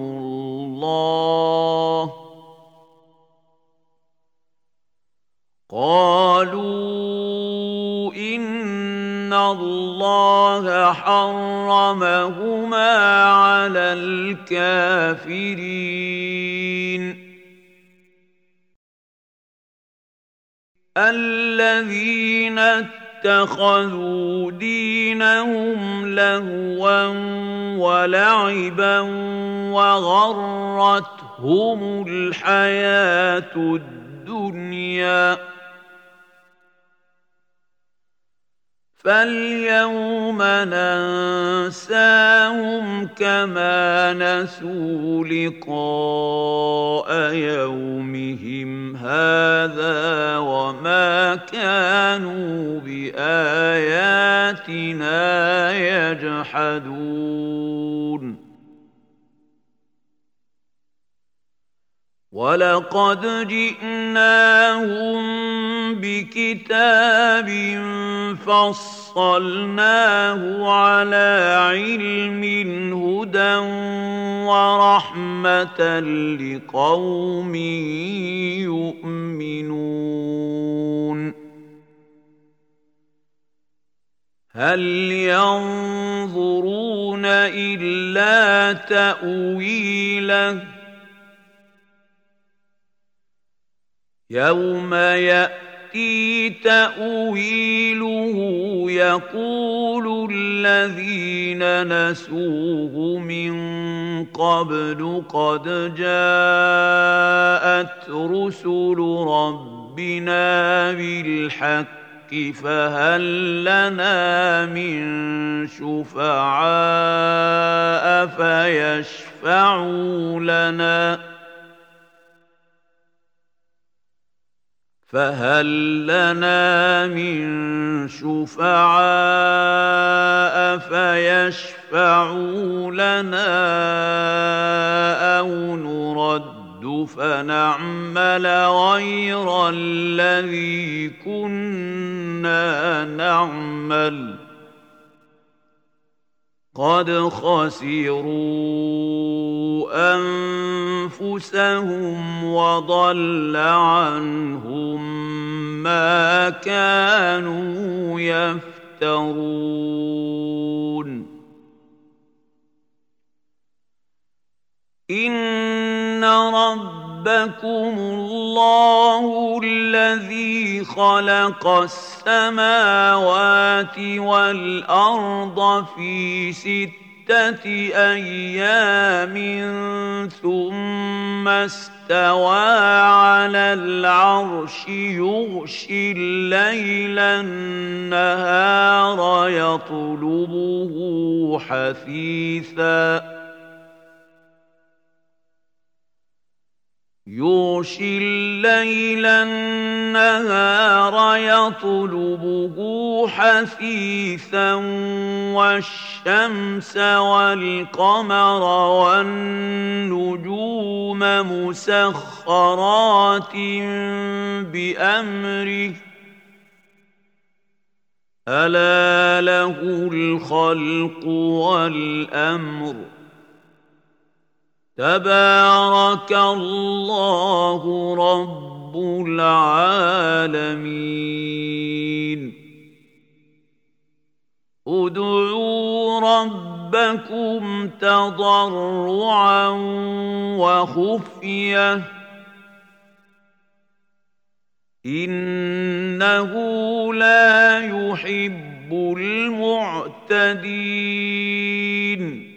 الله قالوا إن الله حرمهما على الكافرين الذين اتخذوا دينهم لهوا ولعبا وغرتهم الحياة الدنيا فاليوم ننساهم كما نسوا لقاء يومهم هذا وما كانوا بآياتنا يجحدون ولقد جئناهم بكتاب فصلناه على علم هدى ورحمة لقوم يؤمنون هل ينظرون إلا تأويله يوم يأتي تأويله يقول الذين نسوه من قبل قد جاءت رسل ربنا بالحق فهل لنا من شفعاء فيشفعوا لنا فهل لنا من شفعاء فيشفعوا لنا أو نرد فنعمل غير الذي كنا نعمل قد خسروا أنفسهم وضل عنهم ما كانوا يفترون إن ربكم الله الذي خلق السماوات والأرض في ستة أيام ثم استوى على العرش يغشي الليل النهار يطلبه حثيثاً يغشي الليل النهار يطلبه حثيثا والشمس والقمر والنجوم مسخرات بأمره ألا له الخلق والأمر تبارك الله رب العالمين ادعوا ربكم تضرعا وخفية إنه لا يحب المعتدين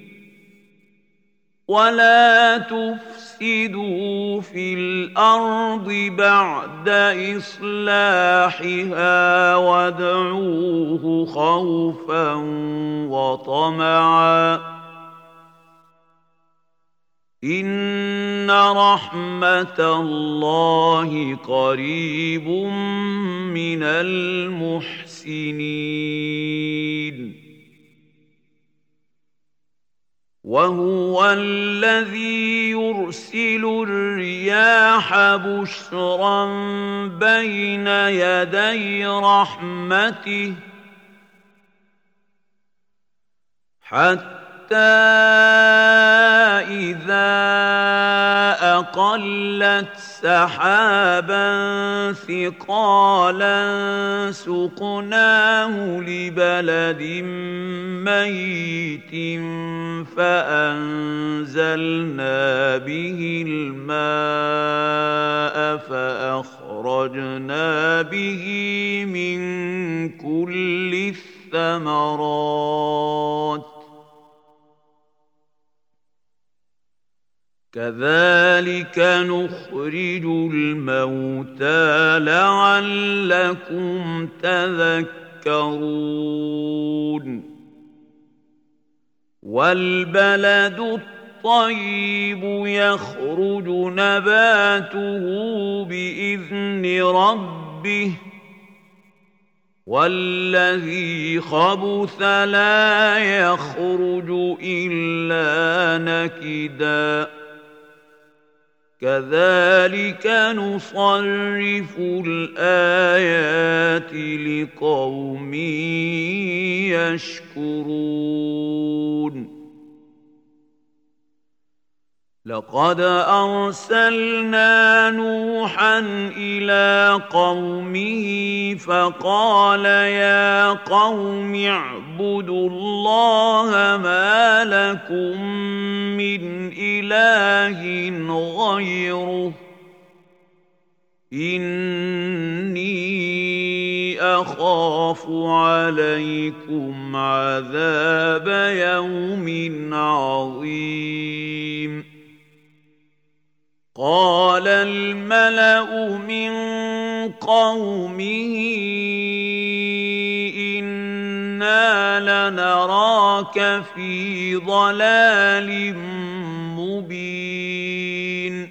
ولا تفسدوا في الأرض بعد إصلاحها وادعوه خوفا وطمعا إن رحمة الله قريب من المحسنين وهو الذي يرسل الرياح بشرا بين يدي رحمته حتى إذا أقلت سحابا ثقالا سقناه لبلد ميت فأنزلنا به الماء فأخرجنا به من كل الثمرات كذلك نخرج الموتى لعلكم تذكرون والبلد الطيب يخرج نباته بإذن ربه والذي خبث لا يخرج إلا نكدا كذلك نصرف الآيات لقوم يشكرون لقد أرسلنا نوحا إلى قومه فقال يا قوم اعبدوا الله ما لكم من إله غيره إني أخاف عليكم عذاب يوم عظيم قال الملأ من قومه إنا لنراك في ضلال مبين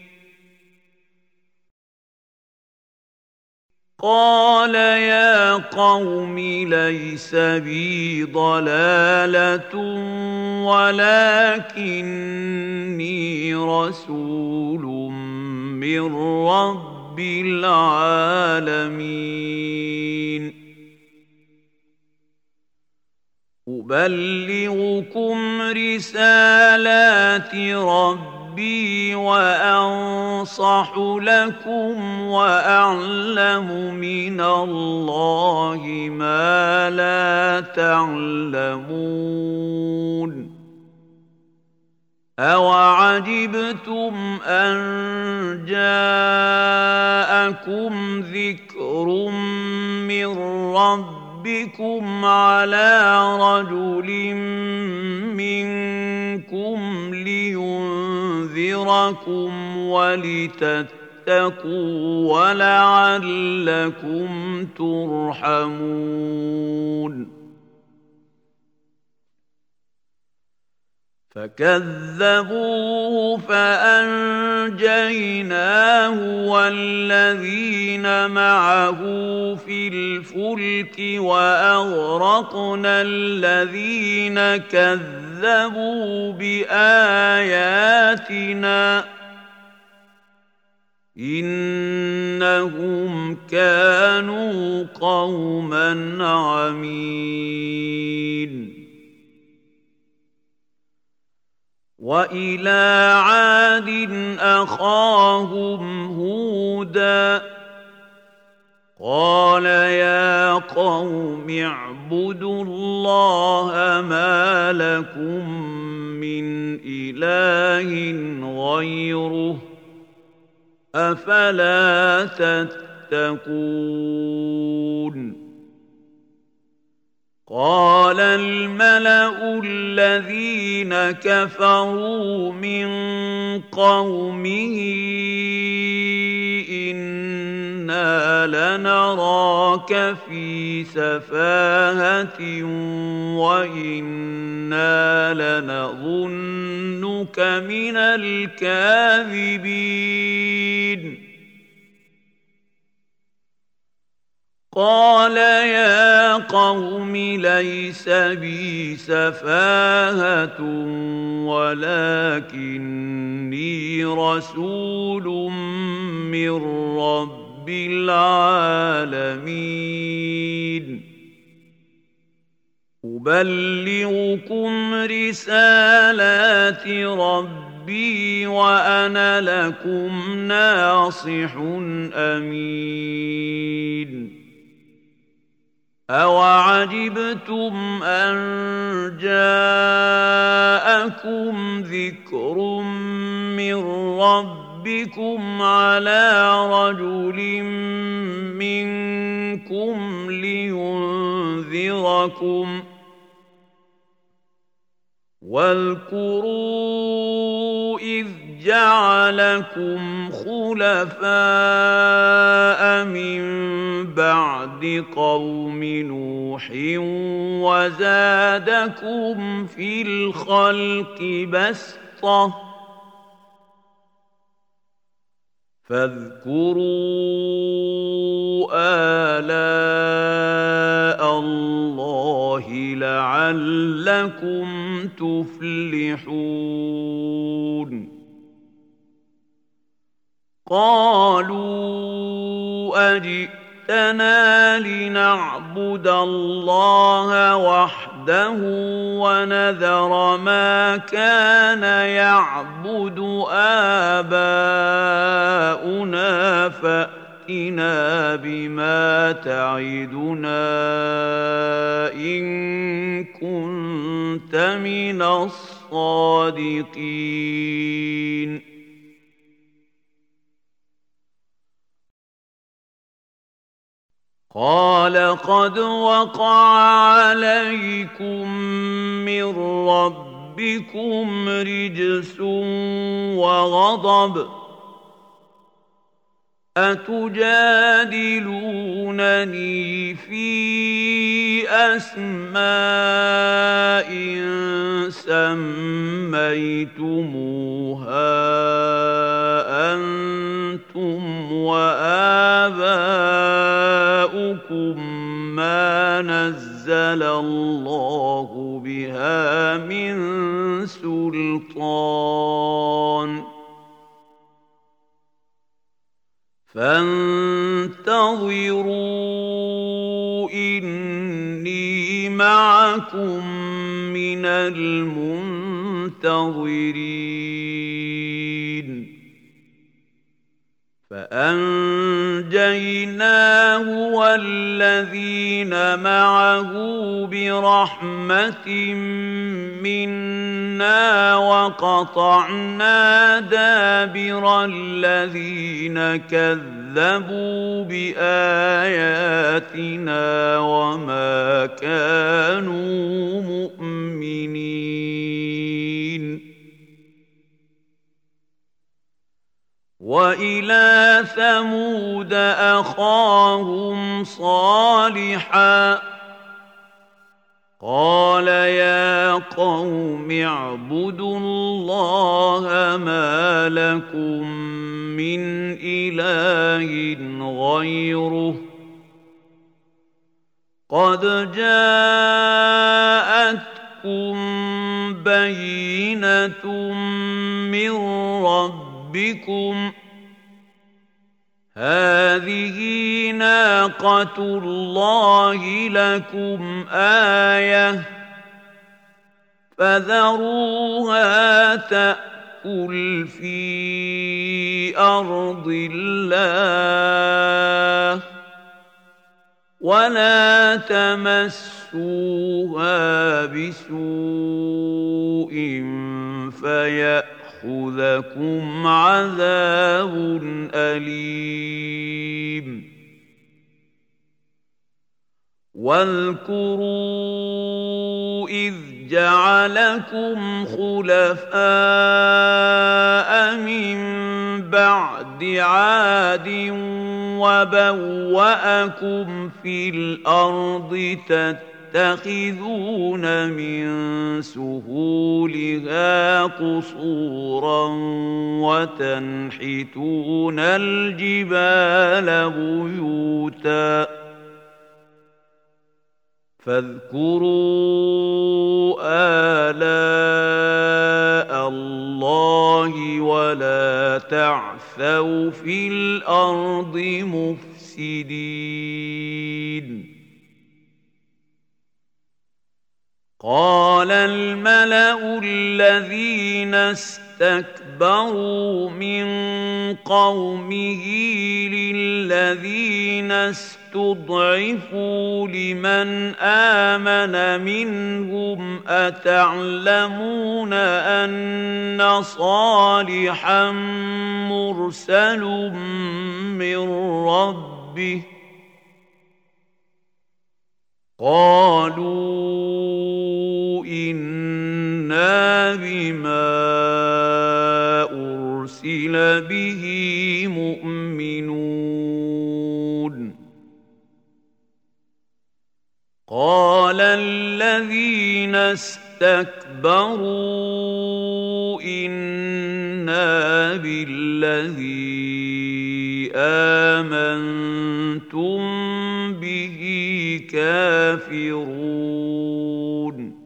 قال يا قوم ليس بي ضلالة ولكني رسول من رب العالمين أبلغكم رسالات ربي وأنصح لكم وأعلم من الله ما لا تعلمون أَوَعَجِبْتُمْ أَن جَاءَكُمْ ذِكْرٌ مِّن رَّبِّكُمْ عَلَىٰ رَجُلٍ مِّنكُمْ لِيُنذِرَكُمْ وَلِتَتَّقُوا وَلَعَلَّكُمْ تُرْحَمُونَ فكذبوه فأنجيناه والذين معه في الفلك وأغرقنا الذين كذبوا بآياتنا إنهم كانوا قوما عمين وإلى عاد أخاهم هودا قال يا قوم اعبدوا الله ما لكم من إله غيره أفلا تتقون قال الملأ الذين كفروا من قومه إنا لنراك في سفاهة وإنا لنظنك من الكاذبين قال يا قوم ليس بي سفاهة ولكني رسول من رب العالمين أبلغكم رسالات ربي وأنا لكم ناصح أمين أَوَعَجِبْتُمْ أَن جَاءَكُمْ ذِكْرٌ مِّن رَّبِّكُمْ عَلَىٰ رَجُلٍ مِّنكُمْ لِيُنذِرَكُمْ واذكروا إذ جعلكم خلفاء من بعد قوم نوح وزادكم في الخلق بسطة فاذكروا آلاء الله لعلكم تفلحون قالوا أجئتنا لنعبد الله وحده ونذر ما كان يعبد آباؤنا فأتنا بما تعدنا إن كنت من الصادقين قال قد وقع عليكم من ربكم رجس وغضب أتجادلونني في أسماء سميتموها أنتم وآباؤكم ما نزل الله بها من سلطان فانتظروا إني معكم من المنتظرين فأنجيناه والذين معه برحمة منا وقطعنا دابر الذين كذبوا بآياتنا وما كانوا مؤمنين وإلى ثمود أخاهم صالحا قال يا قوم اعبدوا الله ما لكم من إله غيره قد جاءتكم بينة من ربكم هذه ناقة الله لكم آية فذروها تأكل في أرض الله ولا تمسوها بسوء فيأخذكم عذاب أليم واذكروا إذ جعلكم خلفاء من بعد عاد وبوأكم في الأرض تتخذون من سهولها قصورا وتنحتون الجبال بيوتا فاذكروا آلاء الله ولا تعثوا في الأرض مفسدين قال الملأ الذين استكبروا من قومه للذين استضعفوا لمن آمن منهم أتعلمون أن صالحا مرسل من ربه قالوا إنا بما أرسل به مؤمنون قال الذين استكبروا إنا بالذي آمنتم به كافرون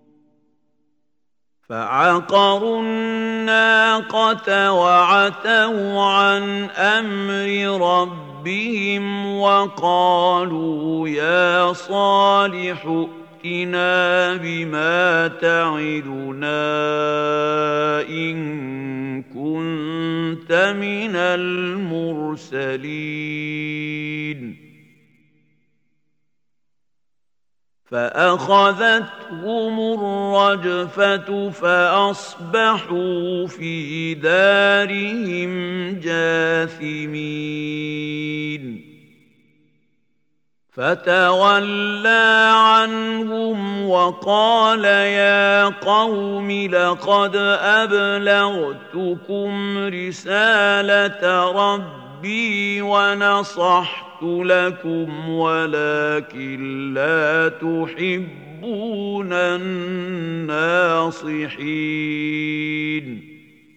فعقروا الناقة وعتوا عن أمر ربهم وقالوا يا صالح ائتنا بما تعدنا إن كنت من المرسلين فأخذتهم الرجفة فأصبحوا في دارهم جاثمين فتولى عنهم وقال يا قوم لقد أبلغتكم رسالة ربي ونصحت لكم ولكن لا تحبون الناصحين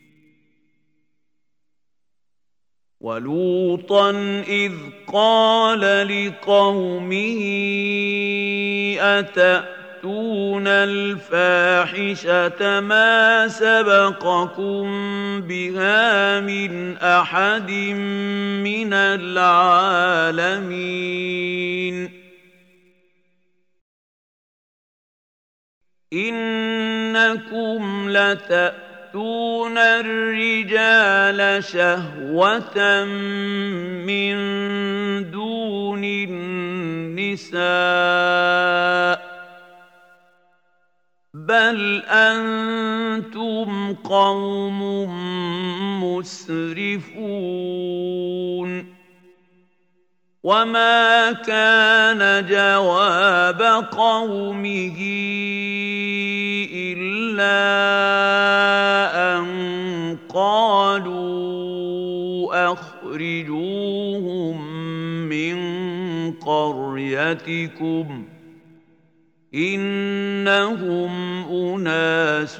ولوطا إذ قال لقومه أتأتون الفاحشة ما سبقكم بها من أحد من العالمين إنكم لتأتون الرجال شهوة من دون النساء بل أنتم قوم مسرفون وما كان جواب قومه إلا أن قالوا أخرجوهم من قريتكم إنهم أناس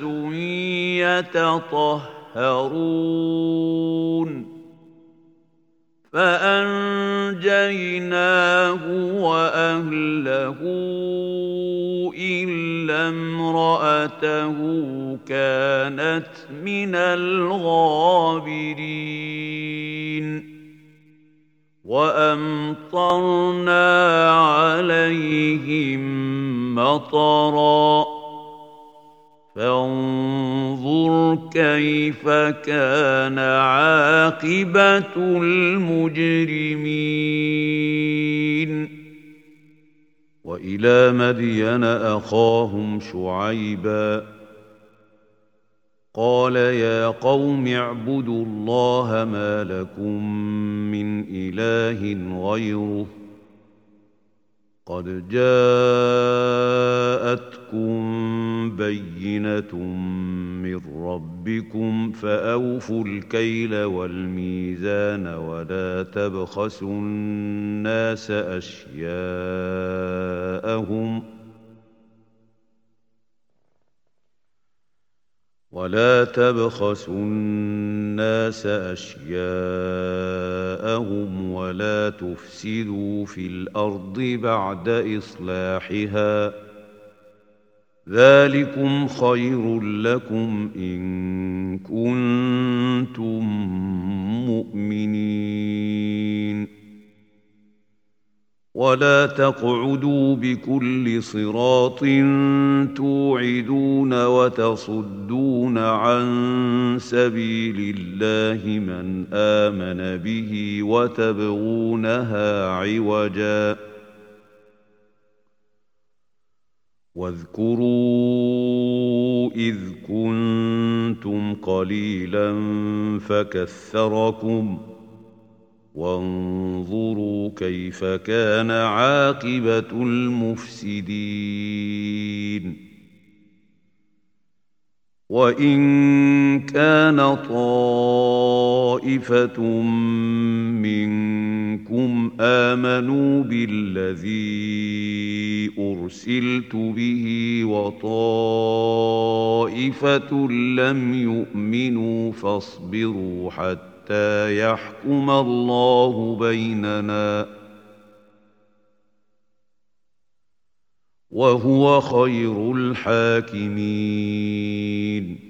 يتطهرون فأنجيناه وأهله إلا امرأته كانت من الغابرين وأمطرنا عليهم مطرا فانظر كيف كان عاقبة المجرمين وإلى مدين أخاهم شعيبا قال يا قوم اعبدوا الله ما لكم من إله غيره قد جاءتكم بينة من ربكم فأوفوا الكيل والميزان ولا تبخسوا الناس أشياءهم ولا تبخسوا الناس أشياءهم ولا تفسدوا في الأرض بعد إصلاحها ذلكم خير لكم إن كنتم مؤمنين ولا تقعدوا بكل صراط توعدون وتصدون عن سبيل الله من آمن به وتبغونها عوجا واذكروا إذ كنتم قليلا فكثركم وانظروا كيف كان عاقبة المفسدين وإن كان طائفة منكم آمنوا بالذي أرسلت به وطائفة لم يؤمنوا فاصبروا حتى حتى يحكم الله بيننا وهو خير الحاكمين